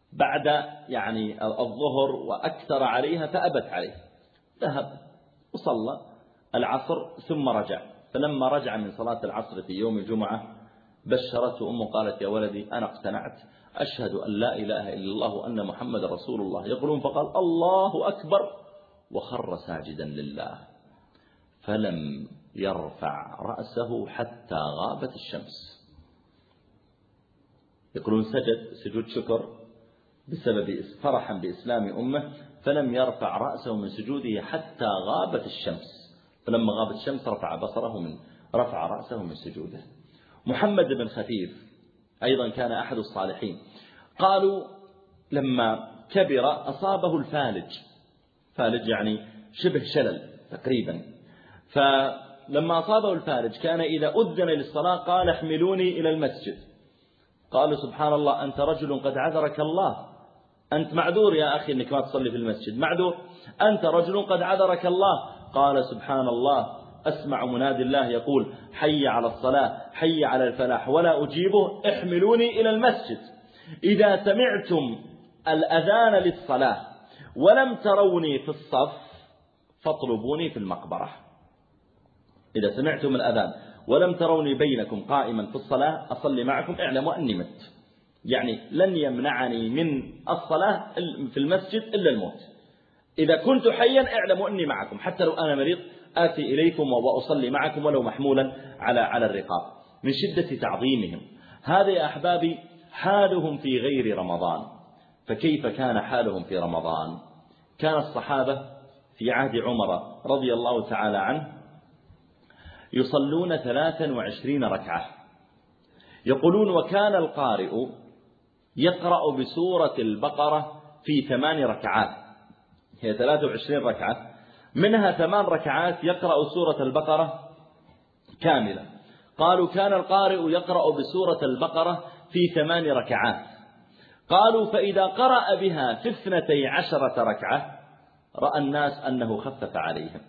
بعد يعني الظهر وأكثر عليها فأبت عليه، ذهب وصلى العصر ثم رجع. فلما رجع من صلاة العصر في يوم الجمعة بشرته أمه قالت: يا ولدي أنا اقتنعت، أشهد أن لا إله إلا الله وأن محمد رسول الله. يقولون فقال: الله أكبر، وخر ساجدا لله، فلم يرفع رأسه حتى غابت الشمس. يقولون سجد سجود شكر بسبب فرحا بإسلام أمه، فلم يرفع رأسه من سجوده حتى غابت الشمس، فلما غابت الشمس رفع بصره من رفع رأسه من سجوده. محمد بن خفيف أيضا كان أحد الصالحين. قالوا لما كبر أصابه الفالج، فالج يعني شبه شلل تقريبا، فلما أصابه الفالج كان إذا أذن للصلاة قال: احملوني إلى المسجد. قالوا: سبحان الله، أنت رجل قد عذرك الله، أنت معذور يا أخي أنك ما تصلي في المسجد، معذور، أنت رجل قد عذرك الله. قال: سبحان الله، أسمع منادي الله يقول: حي على الصلاة، حي على الفلاح، ولا أجيبه، احملوني إلى المسجد. إذا سمعتم الأذان للصلاة ولم تروني في الصف فاطلبوني في المقبرة. إذا سمعتم الأذان ولم تروني بينكم قائما في الصلاة أصلي معكم، اعلموا أني مت، يعني لن يمنعني من الصلاة في المسجد إلا الموت. إذا كنت حيا اعلموا أني معكم، حتى لو أنا مريض آتي إليكم وأصلي معكم ولو محمولا على على الرقاب، من شدة تعظيمهم. هذا يا أحبابي حالهم في غير رمضان، فكيف كان حالهم في رمضان؟ كان الصحابة في عهد عمر رضي الله تعالى عنه يصلون ثلاثا وعشرين ركعة. يقولون: وكان القارئ يقرأ بسورة البقرة في ثمان ركعات، هي ثلاث وعشرين ركعة، منها ثمان ركعات يقرأ سورة البقرة كاملة. قالوا: كان القارئ يقرأ بسورة البقرة في ثمان ركعات. قالوا: فإذا قرأ بها في اثنتي عشرة ركعة رأى الناس أنه خفف عليهم.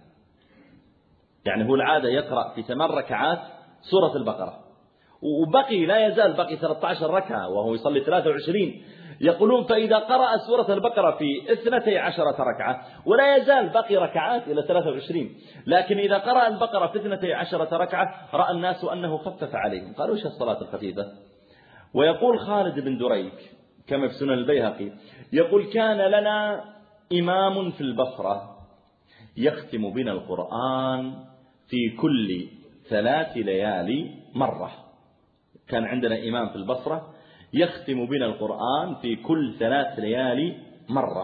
يعني هو العادة يقرأ في ثمان ركعات سورة البقرة، وبقي لا يزال بقي ثلاثة عشر ركعة وهو يصلي ثلاثة وعشرين. يقولون: فإذا قرأ سورة البقرة في اثنتي عشرة ركعة، ولا يزال بقي ركعات إلى ثلاثة وعشرين، لكن إذا قرأ البقرة في اثنتي عشرة ركعة رأى الناس أنه خفف عليهم. قالوا: وش الصلاة الخفيفة؟ ويقول خالد بن دريك كما في سنن البيهقي، يقول: كان لنا إمام في البصرة يختم بنا القرآن في كل ثلاث ليالي مرة. كان عندنا إمام في البصرة يختم بنا القرآن في كل ثلاث ليالي مرة.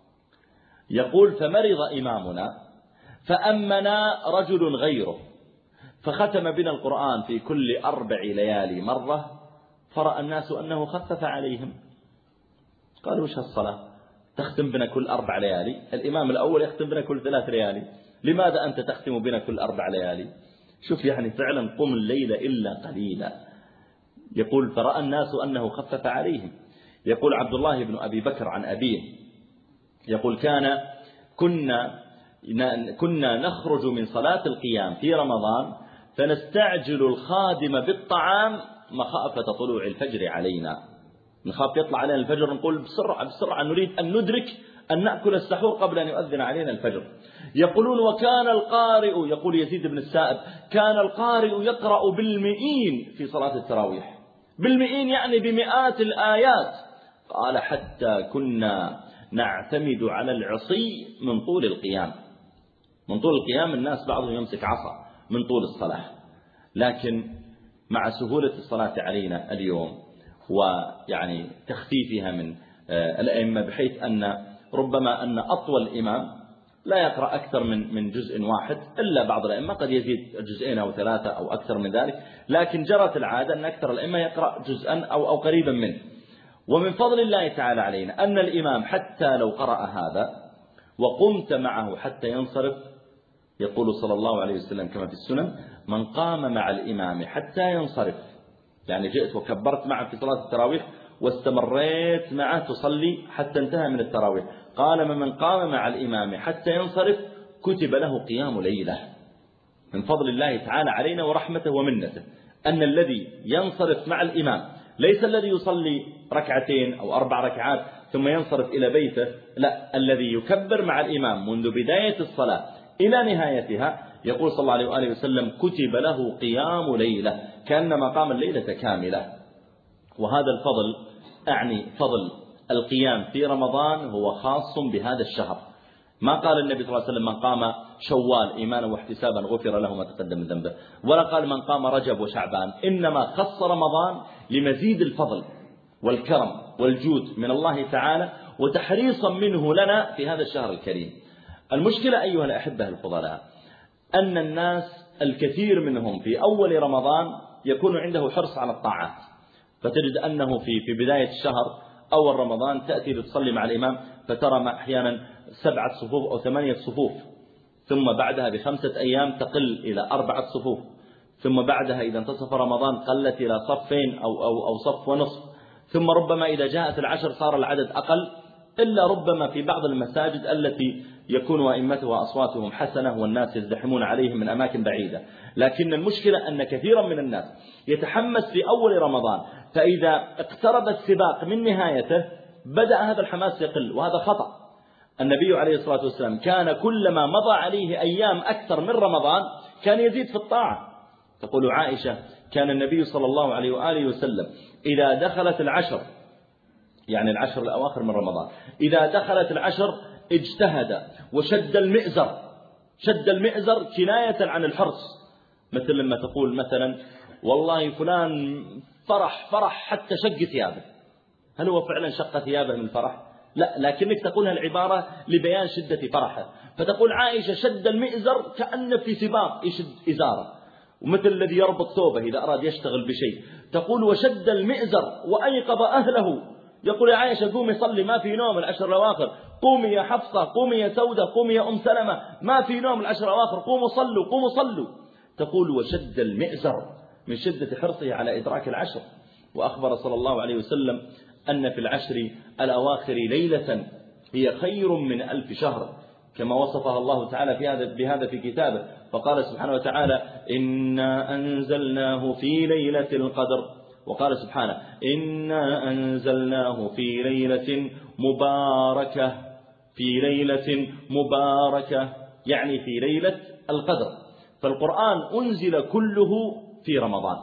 يقول: فمرض إمامنا فأمنا رجل غيره فختم بنا القرآن في كل أربع ليالي مرة، فرأى الناس أنه خفف عليهم. قالوا: وش الصلاة تختم بنا كل أربع ليالي؟ الإمام الأول يختم بنا كل ثلاث ليالي، لماذا أنت تختم بنا كل أربع ليالي؟ شوف يعني فعلا قم الليل إلا قليلا. يقول: فرأى الناس أنه خفف عليهم. يقول عبد الله بن أبي بكر عن أبيه، يقول: كان كنا كنا نخرج من صلاة القيام في رمضان فنستعجل الخادم بالطعام مخافة طلوع الفجر علينا، نخاف يطلع علينا الفجر، نقول بسرعة بسرعة نريد أن ندرك أن نأكل السحور قبل أن يؤذن علينا الفجر. يقولون: وكان القارئ، يقول يزيد بن السائب، كان القارئ يقرأ بالمئين في صلاة التراويح، بالمئين يعني بمئات الآيات. قال: حتى كنا نعتمد على العصي من طول القيام، من طول القيام الناس بعضهم يمسك عصا من طول الصلاة. لكن مع سهولة الصلاة علينا اليوم ويعني تخفيفها من الأئمة، بحيث أن ربما أن أطول إمام لا يقرأ أكثر من من جزء واحد، إلا بعض الأئمة قد يزيد جزئين أو ثلاثة أو أكثر من ذلك، لكن جرت العادة أن أكثر الأئمة يقرأ جزءا أو أو قريبا منه. ومن فضل الله تعالى علينا أن الإمام حتى لو قرأ هذا وقمت معه حتى ينصرف، يقول صلى الله عليه وسلم كما في السنن: من قام مع الإمام حتى ينصرف، يعني جئت وكبرت معه في صلاة التراويح واستمريت معه تصلي حتى انتهى من التراويح، قال: من قام مع الإمام حتى ينصرف كتب له قيام ليلة. من فضل الله تعالى علينا ورحمته ومنته أن الذي ينصرف مع الإمام ليس الذي يصلي ركعتين أو أربع ركعات ثم ينصرف إلى بيته، لا، الذي يكبر مع الإمام منذ بداية الصلاة إلى نهايتها. يقول صلى الله عليه وآله وسلم كتب له قيام ليلة كأنما قام الليلة كاملة. وهذا الفضل، أعني فضل القيام في رمضان، هو خاص بهذا الشهر. ما قال النبي صلى الله عليه وسلم من قام شوال إيمانا واحتسابا غفر له ما تقدم من ذنبه، ولا قال من قام رجب وشعبان، إنما خص رمضان لمزيد الفضل والكرم والجود من الله تعالى وتحريصا منه لنا في هذا الشهر الكريم. المشكلة أيها الأحبة الفضلاء أن الناس الكثير منهم في أول رمضان يكون عنده حرص على الطاعات، فتجد أنه في في بداية الشهر أول رمضان تأتي لتصلي مع الإمام فترى أحيانا سبعة صفوف أو ثمانية صفوف، ثم بعدها بخمسة أيام تقل إلى أربعة صفوف، ثم بعدها إذا انتصف رمضان قلت إلى صفين أو, أو, أو صف ونصف، ثم ربما إذا جاءت العشر صار العدد أقل، إلا ربما في بعض المساجد التي يكون أئمتها أصواتهم حسنة والناس يزدحمون عليهم من أماكن بعيدة. لكن المشكلة أن كثيرا من الناس يتحمس في أول رمضان، فإذا اقترب السباق من نهايته بدأ هذا الحماس يقل، وهذا خطأ. النبي عليه الصلاة والسلام كان كلما مضى عليه أيام أكثر من رمضان كان يزيد في الطاعة. تقول عائشة كان النبي صلى الله عليه وآله وسلم إذا دخلت العشر، يعني العشر الأواخر من رمضان، إذا دخلت العشر اجتهد وشد المئزر. شد المئزر كناية عن الحرص، مثل لما تقول مثلا والله فلان فرح فرح حتى شق ثيابه، هل هو فعلا شق ثيابه من الفرح؟ لا، لكنك تقولها العبارة لبيان شدة فرحه. فتقول عائشة شد المئزر كأن في سباق يشد إزاره، ومثل الذي يربط ثوبه إذا أراد يشتغل بشيء. تقول وشد المئزر وأيقظ أهله، يقول يا عائشة قومي صلي ما في نوم العشر الأواخر، قومي يا حفصة، قومي يا سودة، قومي يا أم سلمة، ما في نوم العشر الأواخر، قوموا صلوا قوموا صلوا. تقول وشد المئزر من شدة حرصه على إدراك العشر. وأخبر صلى الله عليه وسلم أن في العشر الأواخر ليلة هي خير من ألف شهر، كما وصفها الله تعالى في هذا بهذا في كتابه، فقال سبحانه وتعالى إنا أنزلناه في ليلة القدر، وقال سبحانه إنا أنزلناه في ليلة مباركة، في ليلة مباركة يعني في ليلة القدر. فالقرآن أنزل كله في رمضان.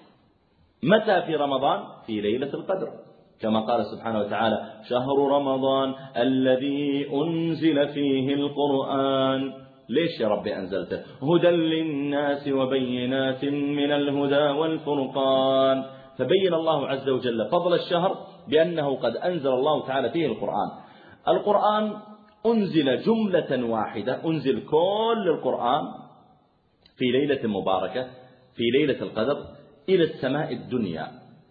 متى في رمضان؟ في ليلة القدر، كما قال سبحانه وتعالى شهر رمضان الذي أنزل فيه القرآن. ليش يا ربي أنزلته؟ هدى للناس وبينات من الهدى والفرقان. فبين الله عز وجل فضل الشهر بأنه قد أنزل الله تعالى فيه القرآن. القرآن أنزل جملة واحدة، أنزل كل القرآن في ليلة مباركة في ليلة القدر إلى السماء الدنيا،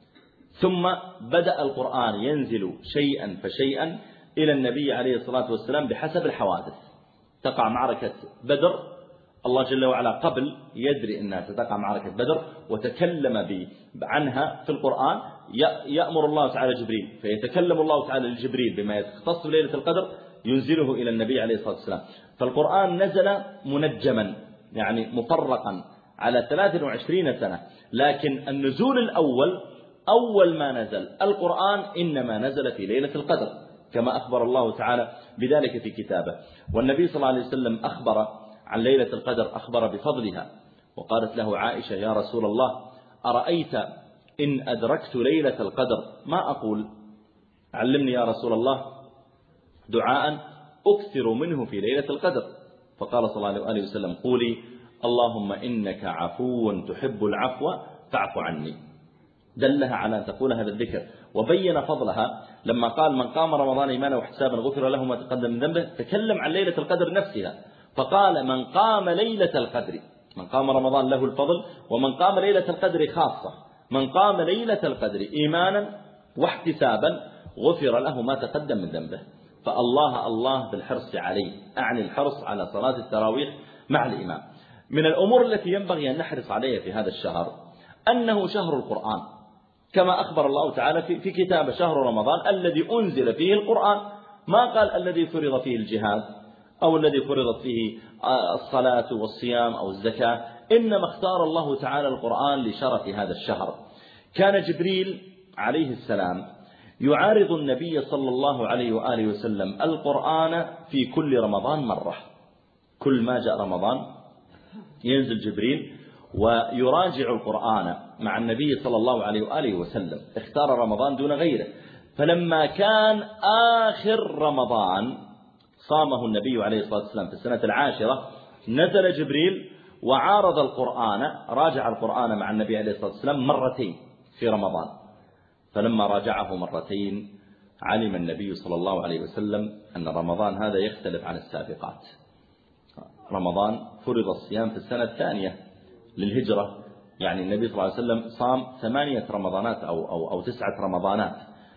ثم بدأ القرآن ينزل شيئا فشيئا إلى النبي عليه الصلاة والسلام بحسب الحوادث. تقع معركة بدر، الله جل وعلا قبل يدري أنها ستقع معركة بدر وتكلم عنها في القرآن، يأمر الله تعالى جبريل فيتكلم الله تعالى لجبريل بما يختص بليلة القدر ينزله إلى النبي عليه الصلاة والسلام. فالقرآن نزل منجما يعني مفرقا على ثلاث وعشرين سنة، لكن النزول الأول أول ما نزل القرآن إنما نزل في ليلة القدر كما أخبر الله تعالى بذلك في كتابه. والنبي صلى الله عليه وسلم أخبر عن ليلة القدر، أخبر بفضلها، وقالت له عائشة يا رسول الله أرأيت إن أدركت ليلة القدر ما أقول؟ علمني يا رسول الله دعاء أكثر منه في ليلة القدر. فقال صلى الله عليه وسلم قولي اللهم إنك عفو تحب العفو فاعف عني. دلها على أن تقول هذا الذكر وبين فضلها لما قال من قام رمضان إيمانا واحتسابا غفر له ما تقدم من ذنبه. تكلم عن ليلة القدر نفسها فقال من قام ليلة القدر، من قام رمضان له الفضل، ومن قام ليلة القدر خاصة، من قام ليلة القدر إيمانا واحتسابا غفر له ما تقدم من ذنبه. فالله الله بالحرص عليه، أعني الحرص على صلاة التراويح مع الإمام. من الأمور التي ينبغي أن نحرص عليها في هذا الشهر أنه شهر القرآن، كما أخبر الله تعالى في كتاب شهر رمضان الذي أنزل فيه القرآن، ما قال الذي فرض فيه الجهاد أو الذي فرضت فيه الصلاة والصيام أو الزكاة، إنما اختار الله تعالى القرآن لشرف هذا الشهر. كان جبريل عليه السلام يعارض النبي صلى الله عليه وآله وسلم القرآن في كل رمضان مرة. كل ما جاء رمضان ينزل جبريل ويراجع القرآن مع النبي صلى الله عليه وآله وسلم، اختار رمضان دون غيره. فلما كان آخر رمضان صامه النبي عليه الصلاة والسلام في السنة العاشرة، نزل جبريل وعارض القرآن، راجع القرآن مع النبي عليه الصلاة والسلام مرتين في رمضان. فلما راجعه مرتين علم النبي صلى الله عليه وسلم أن رمضان هذا يختلف عن السابقات. رمضان فرض الصيام في السنة الثانية للهجرة، يعني النبي صلى الله عليه وسلم صام ثمانية رمضانات أو, أو, أو تسعة رمضانات،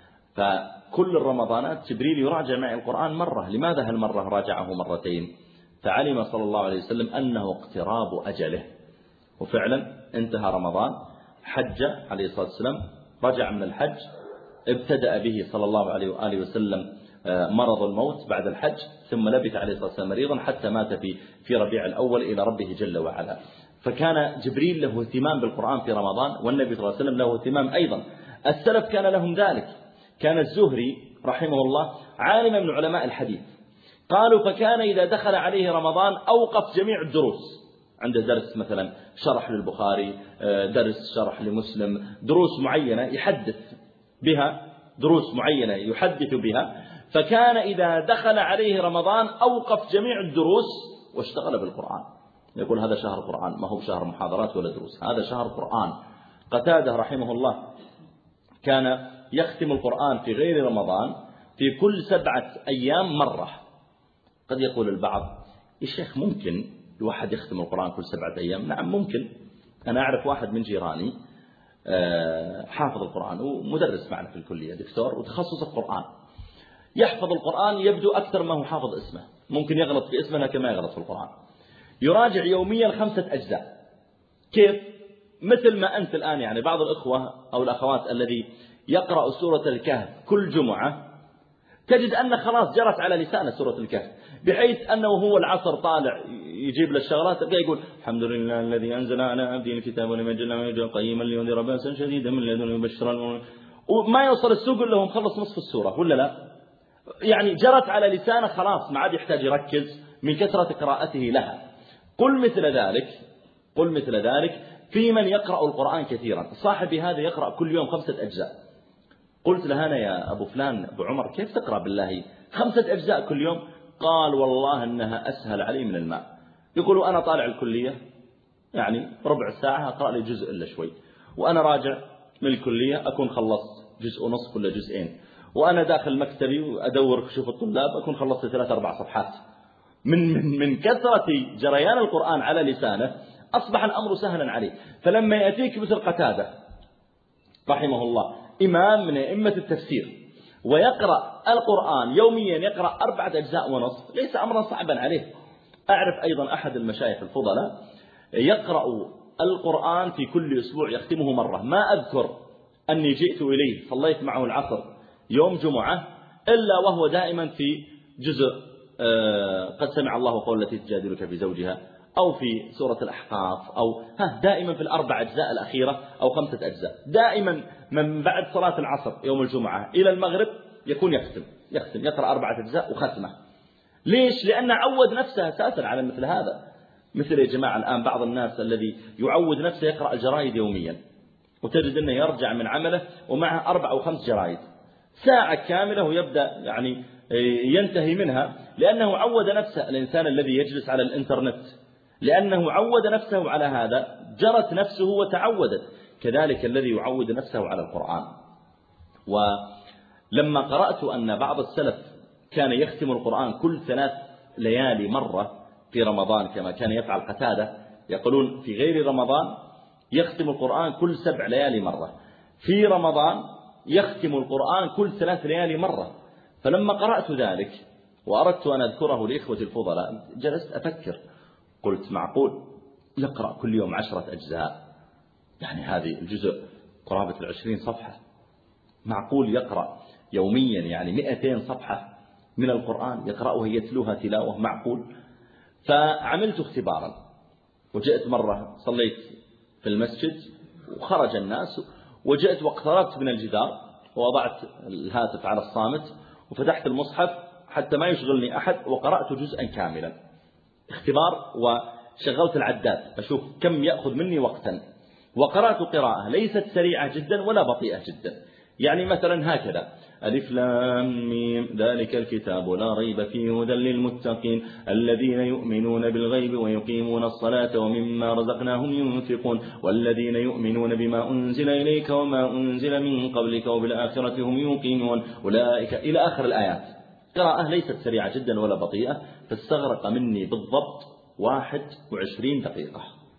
فكل الرمضانات جبريل يراجع معي القرآن مرة. لماذا هالمرة راجعه مرتين؟ فعلم صلى الله عليه وسلم أنه اقتراب أجله. وفعلا انتهى رمضان، حج عليه الصلاة والسلام، رجع من الحج، ابتدأ به صلى الله عليه وآله وسلم مرض الموت بعد الحج، ثم لبث عليه الصلاة والسلام مريضا حتى مات في في ربيع الأول إلى ربه جل وعلا. فكان جبريل له اهتمام بالقرآن في رمضان، والنبي صلى الله عليه وسلم له اهتمام أيضا. السلف كان لهم ذلك. كان الزهري رحمه الله عالم من علماء الحديث، قالوا فكان إذا دخل عليه رمضان أوقف جميع الدروس، عنده درس مثلا شرح للبخاري، درس شرح لمسلم، دروس معينة يحدث بها، دروس معينة يحدث بها. فكان إذا دخل عليه رمضان أوقف جميع الدروس واشتغل بالقرآن. يقول هذا شهر قرآن، ما هو شهر محاضرات ولا دروس، هذا شهر قرآن. قتادة رحمه الله كان يختم القرآن في غير رمضان في كل سبعة أيام مرة. قد يقول البعض يا شيخ ممكن الواحد يختم القرآن كل سبعة أيام؟ نعم ممكن. أنا أعرف واحد من جيراني حافظ القرآن ومدرس معنا في الكلية، دكتور وتخصص القرآن، يحفظ القرآن يبدو أكثر ما هو حافظ اسمه، ممكن يغلط في اسمه كما يغلط في القرآن. يراجع يوميا خمسة أجزاء. كيف؟ مثل ما أنت الآن، يعني بعض الأخوة أو الأخوات الذي يقرأ سورة الكهف كل جمعة تجد أن خلاص جرت على لسانه سورة الكهف، بحيث أنه هو العصر طالع يجيب للشغلات يقول الحمد لله الذي أنزل على عبده الكتاب ولم يجعل له عوجا قيما لينذر بأسا شديدا من لدنه ويبشر المؤمنين. وما يوصل السوق إلا هو مخلص نصف السورة ولا لا؟ يعني جرت على لسانه خلاص، ما عاد يحتاج يركز من كثرة قراءته لها. قل مثل ذلك، قل مثل ذلك في من يقرأ القرآن كثيرا. صاحبي هذا يقرأ كل يوم خمسة أجزاء. قلت له أنا يا أبو فلان أبو عمر كيف تقرأ بالله خمسة أجزاء كل يوم؟ قال والله أنها أسهل علي من الماء. يقول أنا طالع الكلية يعني ربع ساعة أقرأ لي جزء إلا شوي، وأنا راجع من الكلية أكون خلصت جزء ونصف ولا جزئين، وأنا داخل مكتبي وأدور شوف الطلاب أكون خلصت ثلاث أربع صفحات. من من من كثرة جريان القرآن على لسانه أصبح الأمر سهلا عليه. فلما يأتيك مثل قتادة رحمه الله إمام من أئمة التفسير ويقرأ القرآن يوميا، يقرأ أربعة أجزاء ونصف، ليس أمرا صعبا عليه. أعرف أيضا أحد المشايخ الفضلاء يقرأ القرآن في كل أسبوع يختمه مرة. ما أذكر أني جئت إليه صليت معه العصر يوم جمعة إلا وهو دائما في جزء قد سمع الله قول التي تجادلك في زوجها، أو في سورة الأحقاف، أو ها دائما في الأربع أجزاء الأخيرة أو خمسة أجزاء. دائما من بعد صلاة العصر يوم الجمعة إلى المغرب يكون يختم يختم يقرأ أربعة أجزاء وختمة. ليش؟ لأنه عود نفسه أساسا على مثل هذا. مثل يا جماعة الآن بعض الناس الذي يعود نفسه يقرأ الجرائد يوميا، وتجد أنه يرجع من عمله ومعه أربع أو خمس جرائد ساعة كاملة ويبدأ يعني ينتهي منها، لأنه عود نفسه. الإنسان الذي يجلس على الإنترنت لأنه عود نفسه على هذا جرت نفسه وتعودت. كذلك الذي يعود نفسه على القرآن. ولما قرأت أن بعض السلف كان يختم القرآن كل ثلاث ليالي مرة في رمضان كما كان يفعل قتادة، يقولون في غير رمضان يختم القرآن كل سبع ليالي مرة، في رمضان يختم القرآن كل ثلاث ليالي مرة. فلما قرأت ذلك وأردت أن أذكره لإخوة الفضلاء جلست أفكر، قلت معقول يقرأ كل يوم عشرة أجزاء، يعني هذه الجزء قرابة العشرين صفحة، معقول يقرأ يوميا يعني مئتين صفحة من القرآن يقرأها يتلوها تلاوة؟ معقول؟ فعملت اختبارا، وجئت مرة صليت في المسجد وخرج الناس وجئت واقتربت من الجدار ووضعت الهاتف على الصامت وفتحت المصحف حتى ما يشغلني أحد وقرأت جزءا كاملا اختبار، وشغلت العداد أشوف كم يأخذ مني وقتا، وقرأت قراءة ليست سريعة جدا ولا بطيئة جدا، يعني مثلا هكذا: ألف لام ميم ذلك الكتاب لا ريب فيه هدى للمتقين الذين يؤمنون بالغيب ويقيمون الصلاة ومما رزقناهم ينفقون والذين يؤمنون بما أنزل إليك وما أنزل من قبلك وبالآخرة هم يوقنون أولئك إلى آخر الآيات. قراءة ليست سريعة جدا ولا بطيئة، فاستغرق مني بالضبط واحد وعشرين دقيقة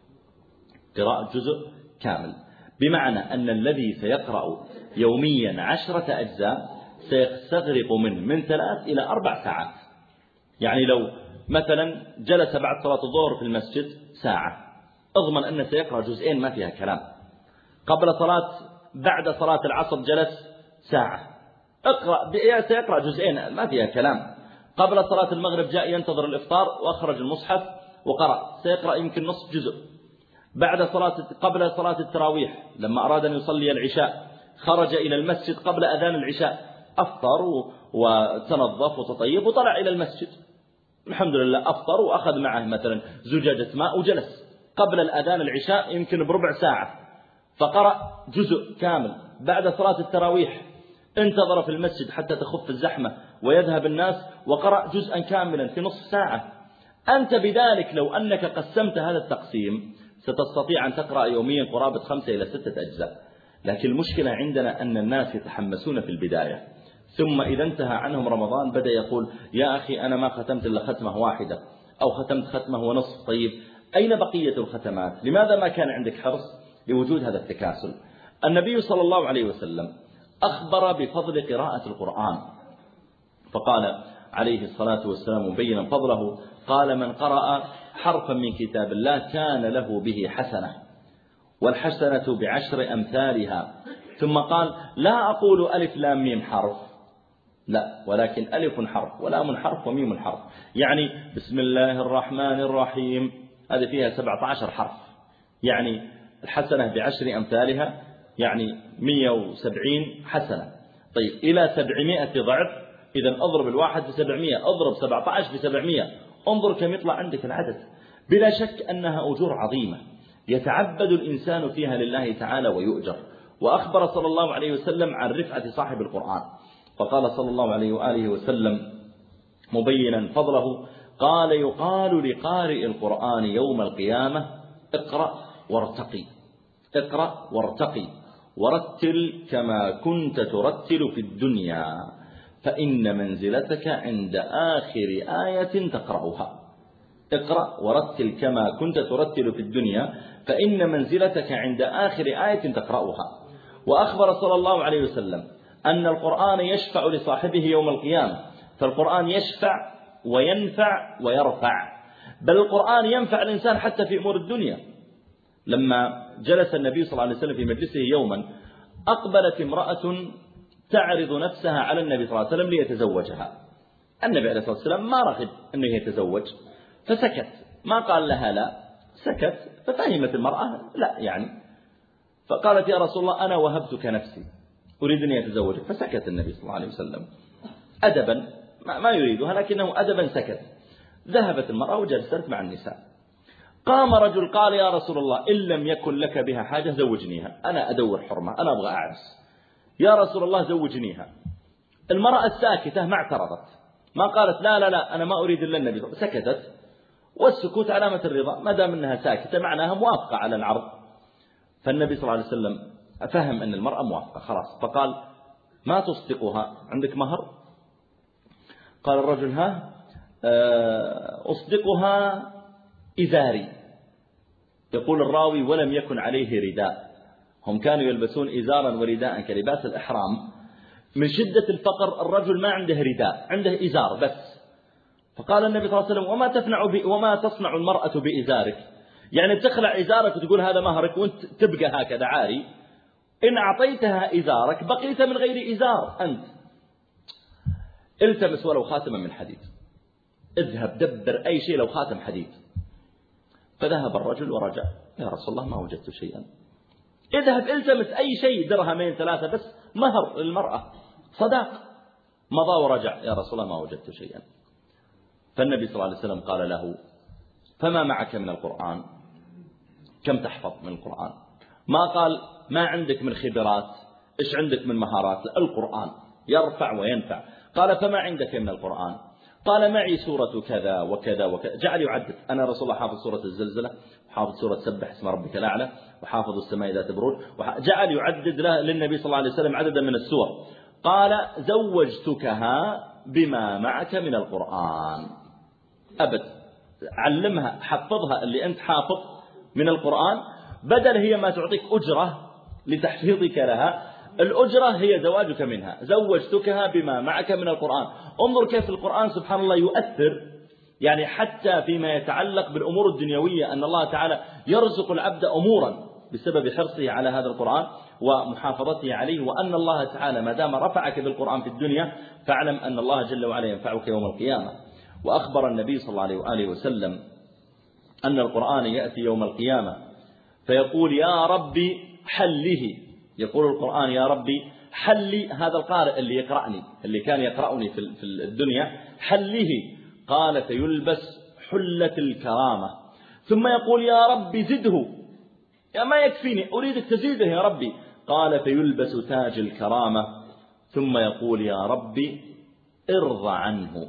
قراءة جزء كامل، بمعنى أن الذي سيقرأ يوميا عشرة أجزاء سيستغرق من من ثلاث إلى أربع ساعات. يعني لو مثلا جلس بعد صلاة الظهر في المسجد ساعة، أضمن أنه سيقرأ جزئين ما فيها كلام. قبل صلاة بعد صلاة العصر جلس ساعة، اقرأ سيقرأ جزئين ما فيها كلام. قبل صلاة المغرب جاء ينتظر الإفطار وأخرج المصحف وقرأ، سيقرأ يمكن نصف جزء. بعد صلاة قبل صلاة التراويح لما أراد أن يصلي العشاء خرج إلى المسجد قبل أذان العشاء، أفطر وتنظف وتطيب وطلع إلى المسجد، الحمد لله أفطر وأخذ معه مثلا زجاجة ماء وجلس قبل الأذان العشاء يمكن بربع ساعة، فقرأ جزء كامل. بعد صلاة التراويح انتظر في المسجد حتى تخف الزحمة ويذهب الناس وقرأ جزءا كاملا في نصف ساعة. أنت بذلك لو أنك قسمت هذا التقسيم ستستطيع أن تقرأ يوميا قرابة خمسة إلى ستة أجزاء. لكن المشكلة عندنا أن الناس يتحمسون في البداية، ثم إذا انتهى عنهم رمضان بدأ يقول: يا أخي أنا ما ختمت إلا ختمة واحدة أو ختمت ختمة ونصف. طيب أين بقية الختمات؟ لماذا ما كان عندك حرص لوجود هذا التكاسل؟ النبي صلى الله عليه وسلم أخبر بفضل قراءة القرآن، فقال عليه الصلاة والسلام مبينا فضله: قال: من قرأ حرفا من كتاب الله كان له به حسنة، والحسنة بعشر أمثالها. ثم قال: لا أقول ألف لام ميم حرف، لا، ولكن ألف حرف ولام حرف وميم حرف. يعني بسم الله الرحمن الرحيم هذه فيها سبعة عشر حرف، يعني الحسنة بعشر أمثالها يعني مئة وسبعين حسنة. طيب إلى سبعمائة ضعف، إذا أضرب الواحد في سبعمائة، أضرب سبعة عشر في سبعمائة، انظر كم يطلع عندك العدد. بلا شك أنها أجور عظيمة يتعبد الإنسان فيها لله تعالى ويؤجر. وأخبر صلى الله عليه وسلم عن رفعة صاحب القرآن، فقال صلى الله عليه وآله وسلم مبينا فضله: قال: يقال لقارئ القرآن يوم القيامة: اقرأ وارتقي، اقرأ وارتقي، ورتل كما كنت ترتل في الدنيا، فإن منزلتك عند آخر آية تقرأها. اقرأ ورتل كما كنت ترتل في الدنيا، فإن منزلتك عند آخر آية تقرأها. وأخبر صلى الله عليه وسلم أن القرآن يشفع لصاحبه يوم القيامة، فالقرآن يشفع وينفع ويرفع، بل القرآن ينفع الإنسان حتى في أمور الدنيا. لما جلس النبي صلى الله عليه وسلم في مجلسه يوما، أقبلت امرأة تعرض نفسها على النبي صلى الله عليه وسلم ليتزوجها. النبي عليه الصلاة والسلام ما رغب أنه يتزوج، فسكت، ما قال لها لا، سكت. ففهمت المرأة لا يعني، فقالت: يا رسول الله أنا وهبتك نفسي أريد أن يتزوجك. فسكت النبي صلى الله عليه وسلم أدبا، ما يريدها لكنه أدبا سكت. ذهبت المرأة وجلست مع النساء. قام رجل قال: يا رسول الله إن لم يكن لك بها حاجة زوجنيها، أنا أدور حرمة، أنا أبغى أعرس، يا رسول الله زوجنيها. المرأة الساكتة ما اعترضت، ما قالت لا لا لا أنا ما أريد إلا النبي، سكتت. والسكوت علامة الرضا، ما دام أنها ساكتة معناها موافقة على العرض. فالنبي صلى الله عليه وسلم فهم أن المرأة موافقة خلاص، فقال: ما تصدقها، عندك مهر؟ قال الرجل: ها أصدقها إزاري. يقول الراوي: ولم يكن عليه رداء، هم كانوا يلبسون إزارا ورداء كلباس الإحرام. من شدة الفقر الرجل ما عنده رداء، عنده إزار بس. فقال النبي صلى الله عليه وسلم: وما تصنع ب... وما تصنع المرأة بإزارك؟ يعني تخلع إزارك وتقول هذا مهرك وانت تبقى هكذا عاري؟ إن أعطيتها إزارك بقيت من غير إزار أنت. التمس ولو خاتما من حديد، اذهب دبر أي شيء لو خاتم حديد. فذهب الرجل ورجع: يا رسول الله ما وجدت شيئا. اذهب التمس أي شيء، درهمين ثلاثة بس مهر للمرأة صداق. مضى ورجع، يا رسول الله ما وجدت شيئا. فالنبي صلى الله عليه وسلم قال له فما معك من القرآن؟ كم تحفظ من القرآن؟ ما قال ما عندك من خبرات، إيش عندك من مهارات؟ القرآن يرفع وينفع. قال فما عندك من القرآن؟ قال معي سورة كذا وكذا وكذا. جعل يعدد، أنا رسول الله حافظ سورة الزلزلة، وحافظ سورة سبح اسم ربك الأعلى، وحافظ السماء ذات بروج. جعل يعدد له للنبي صلى الله عليه وسلم عددا من السور. قال زوجتكها بما معك من القرآن. أبد، علمها حفظها اللي أنت حافظ من القرآن، بدل هي ما تعطيك أجرة لتحفيظك لها، الأجرة هي زواجك منها. زوجتكها بما معك من القرآن. انظر كيف القرآن سبحان الله يؤثر، يعني حتى فيما يتعلق بالأمور الدنيوية، أن الله تعالى يرزق العبد أمورا بسبب حرصه على هذا القرآن ومحافظته عليه. وأن الله تعالى ما دام رفعك بالقرآن في الدنيا فاعلم أن الله جل وعلا ينفعك يوم القيامة. وأخبر النبي صلى الله عليه وآله وسلم أن القرآن يأتي يوم القيامة فيقول يا ربي حله. يقول القرآن يا ربي حلي هذا القارئ اللي يقرأني، اللي كان يقرأني في الدنيا، حله. قال فيلبس حلة الكرامة. ثم يقول يا ربي زده، يا ما يكفيني أريدك تزيده يا ربي. قال فيلبس تاج الكرامة. ثم يقول يا ربي ارضى عنه.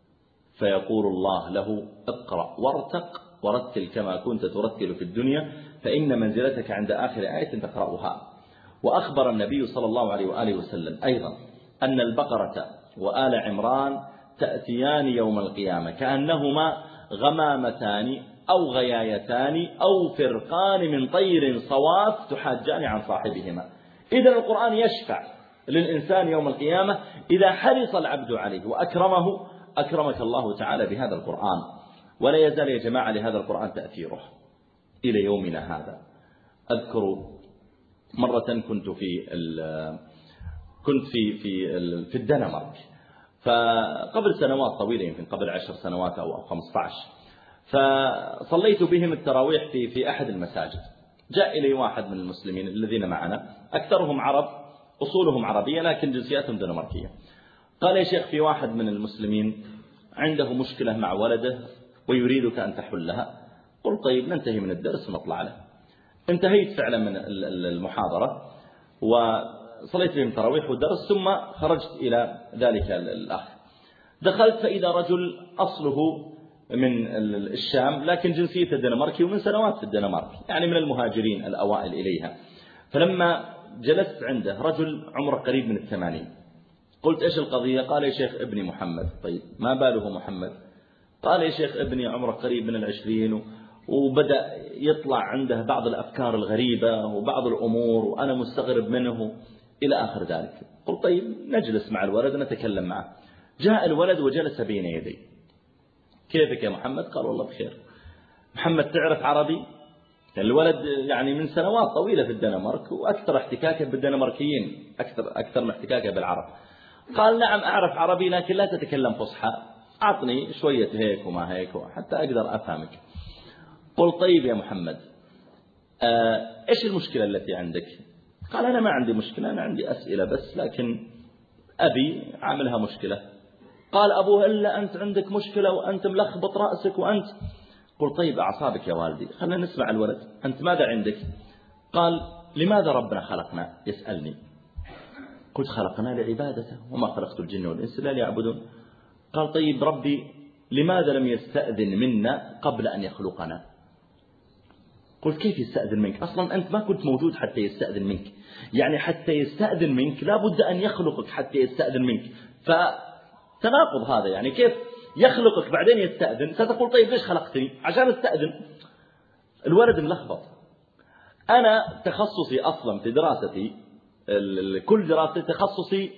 فيقول الله له اقرأ وارتق ورتل كما كنت ترتل في الدنيا، فإن منزلتك عند آخر آية تقرأها. وأخبر النبي صلى الله عليه وآله وسلم أيضا أن البقرة وآل عمران تأتيان يوم القيامة كأنهما غمامتان أو غيايتان أو فرقان من طير صواف تحاجان عن صاحبهما. إذن القرآن يشفع للإنسان يوم القيامة إذا حرص العبد عليه وأكرمه، أكرمك الله تعالى بهذا القرآن. ولا يزال يا جماعة لهذا القرآن تأثيره إلى يومنا هذا. أذكر مرة كنت في كنت في في في الدنمارك، فقبل سنوات طويلة، يمكن قبل عشر سنوات أو خمسة عشر، فصليت بهم التراويح في في أحد المساجد. جاء إلي واحد من المسلمين الذين معنا، أكثرهم عرب، أصولهم عربية لكن جنسياتهم دنماركية. قال يا شيخ في واحد من المسلمين عنده مشكلة مع ولده ويريدك أن تحلها. قلت طيب ننتهي من الدرس ونطلع له. انتهيت فعلا من المحاضرة وصليت بهم تراويح والدرس، ثم خرجت إلى ذلك الأخ. دخلت فإذا رجل أصله من الشام لكن جنسيته دنماركي ومن سنوات في الدنمارك، يعني من المهاجرين الأوائل إليها. فلما جلست عنده رجل عمره قريب من الثمانين، قلت إيش القضية؟ قال يا شيخ ابني محمد. طيب ما باله محمد؟ قال يا شيخ ابني عمره قريب من العشرين وبدأ يطلع عنده بعض الأفكار الغريبة وبعض الأمور وأنا مستغرب منه إلى آخر ذلك. قلت طيب نجلس مع الولد نتكلم معه. جاء الولد وجلس بين يدي. كيفك يا محمد؟ قال والله بخير. محمد تعرف عربي؟ الولد يعني من سنوات طويلة في الدنمارك وأكثر احتكاكه بالدنماركيين أكثر أكثر من احتكاكه بالعرب. قال نعم أعرف عربي لكن لا تتكلم فصحى، أعطني شوية هيك وما هيك حتى أقدر أفهمك. قل طيب يا محمد آه إيش المشكلة التي عندك؟ قال أنا ما عندي مشكلة، أنا عندي أسئلة بس لكن أبي عاملها مشكلة. قال أبوه إلا أنت عندك مشكلة وأنت ملخبط رأسك وأنت. قل طيب أعصابك يا والدي، خلنا نسمع الولد، أنت ماذا عندك؟ قال لماذا ربنا خلقنا؟ يسألني. قلت خلقنا لعبادته وما خلقت الجن والإنس إلا ليعبدون. قال طيب ربي لماذا لم يستأذن منا قبل أن يخلقنا؟ قلت كيف يستأذن منك؟ أصلا أنت ما كنت موجود حتى يستأذن منك، يعني حتى يستأذن منك لابد أن يخلقك حتى يستأذن منك، فتناقض هذا. يعني كيف يخلقك بعدين يستأذن؟ ستقول طيب ليش خلقتني؟ عشان استأذن. الولد ملخبط. أنا تخصصي أصلا في دراستي، كل دراستي تخصصي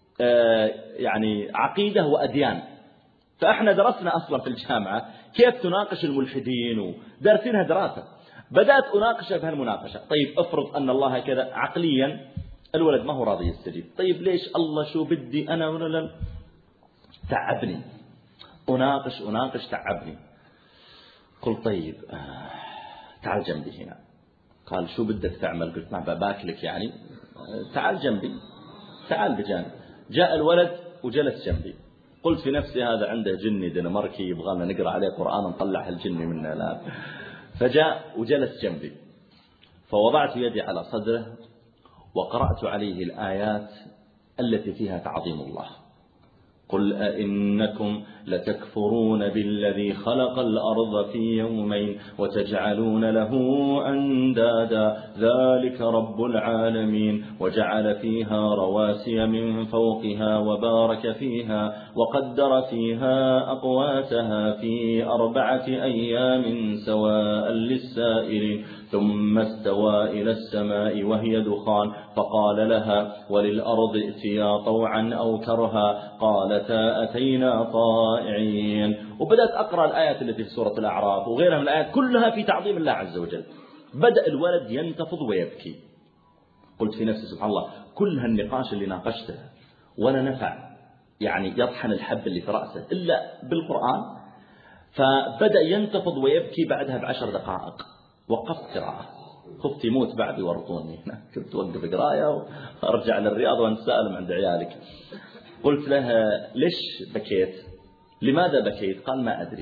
يعني عقيدة وأديان، فإحنا درسنا أصلا في الجامعة كيف تناقش الملحدين ودارسينها دراسة. بدأت أناقشه بهالمناقشة. طيب افرض أن الله كذا، عقليا الولد ما هو راضي يستجيب. طيب ليش الله شو بدي أنا ولا تعبني، أناقش أناقش تعبني. قل طيب آه تعال جنبي هنا. قال شو بدك تعمل؟ قلت ما باكلك يعني، تعال جنبي، تعال بجانب. جاء الولد وجلس جنبي. قلت في نفسي هذا عنده جني دنماركي يبغانا نقرأ عليه قرآن نطلع الجني منه الآن. فجاء وجلس جنبي، فوضعت يدي على صدره وقرأت عليه الآيات التي فيها تعظيم الله. قل أئنكم لتكفرون بالذي خلق الأرض في يومين وتجعلون له أندادا ذلك رب العالمين وجعل فيها رواسي من فوقها وبارك فيها وقدر فيها أقواتها في أربعة أيام سواء للسائلين ثم استوى إلى السماء وهي دخان فقال لها وللأرض ائتيا طوعا أو كرها قالتا أتينا طائعين. وبدأت أقرأ الآيات التي في سورة الأعراف وغيرها من الآيات كلها في تعظيم الله عز وجل. بدأ الولد ينتفض ويبكي. قلت في نفسي سبحان الله، كل هالنقاش اللي ناقشته ولا نفع، يعني يطحن الحب اللي في رأسه إلا بالقرآن. فبدأ ينتفض ويبكي. بعدها بعشر دقائق وقفت قراءة، خفت يموت بعد يورطوني، كنت وقف قراءة وارجع للرياض وانسألهم عند عيالك. قلت لها ليش بكيت؟ لماذا بكيت؟ قال ما أدري.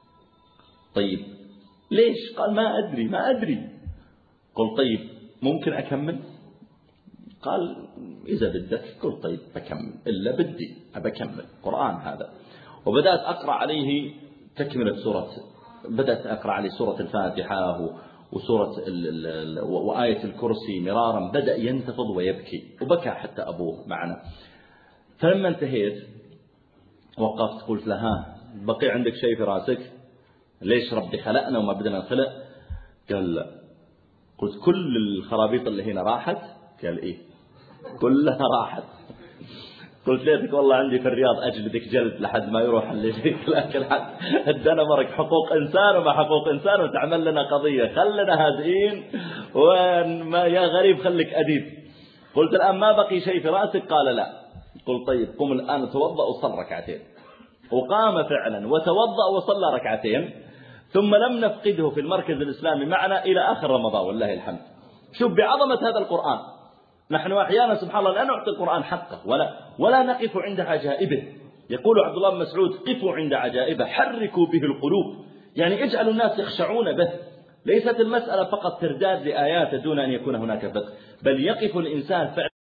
طيب ليش؟ قال ما أدري ما أدري. قلت طيب ممكن أكمل؟ قال إذا بدك. قلت طيب بكمل، إلا بدي أبكمل قرآن هذا. وبدأت أقرأ عليه تكملة سورة، بدأت أقرأ عليه سورة الفاتحة وسورة وآية الكرسي مرارا. بدأ ينتفض ويبكي وبكى حتى أبوه معنا. فلما انتهيت وقفت قلت لها بقي عندك شيء في راسك؟ ليش ربي خلقنا وما بدنا نخلق؟ قال لا. قلت كل الخرابيط اللي هنا راحت؟ قال إيه كلها راحت. قلت ليتك والله عندي في الرياض أجلدك جلد لحد ما يروح اللي فيك، لكن الدنمارك حقوق إنسان وما حقوق إنسان وتعمل لنا قضية، خلنا هادئين وما يا غريب خليك أديب. قلت الآن ما بقي شيء في رأسك؟ قال لا. قلت طيب قم الآن توضأ وصل ركعتين. وقام فعلا وتوضأ وصلى ركعتين. ثم لم نفقده في المركز الإسلامي معنا إلى آخر رمضان والله الحمد. شوف بعظمة هذا القرآن. نحن أحيانا سبحان الله لا نعطي القرآن حقه ولا ولا نقف عند عجائبه. يقول عبد الله بن مسعود قفوا عند عجائبه حركوا به القلوب، يعني اجعلوا الناس يخشعون به. ليست المسألة فقط ترداد لآيات دون أن يكون هناك فقه، بل يقف الإنسان فعلا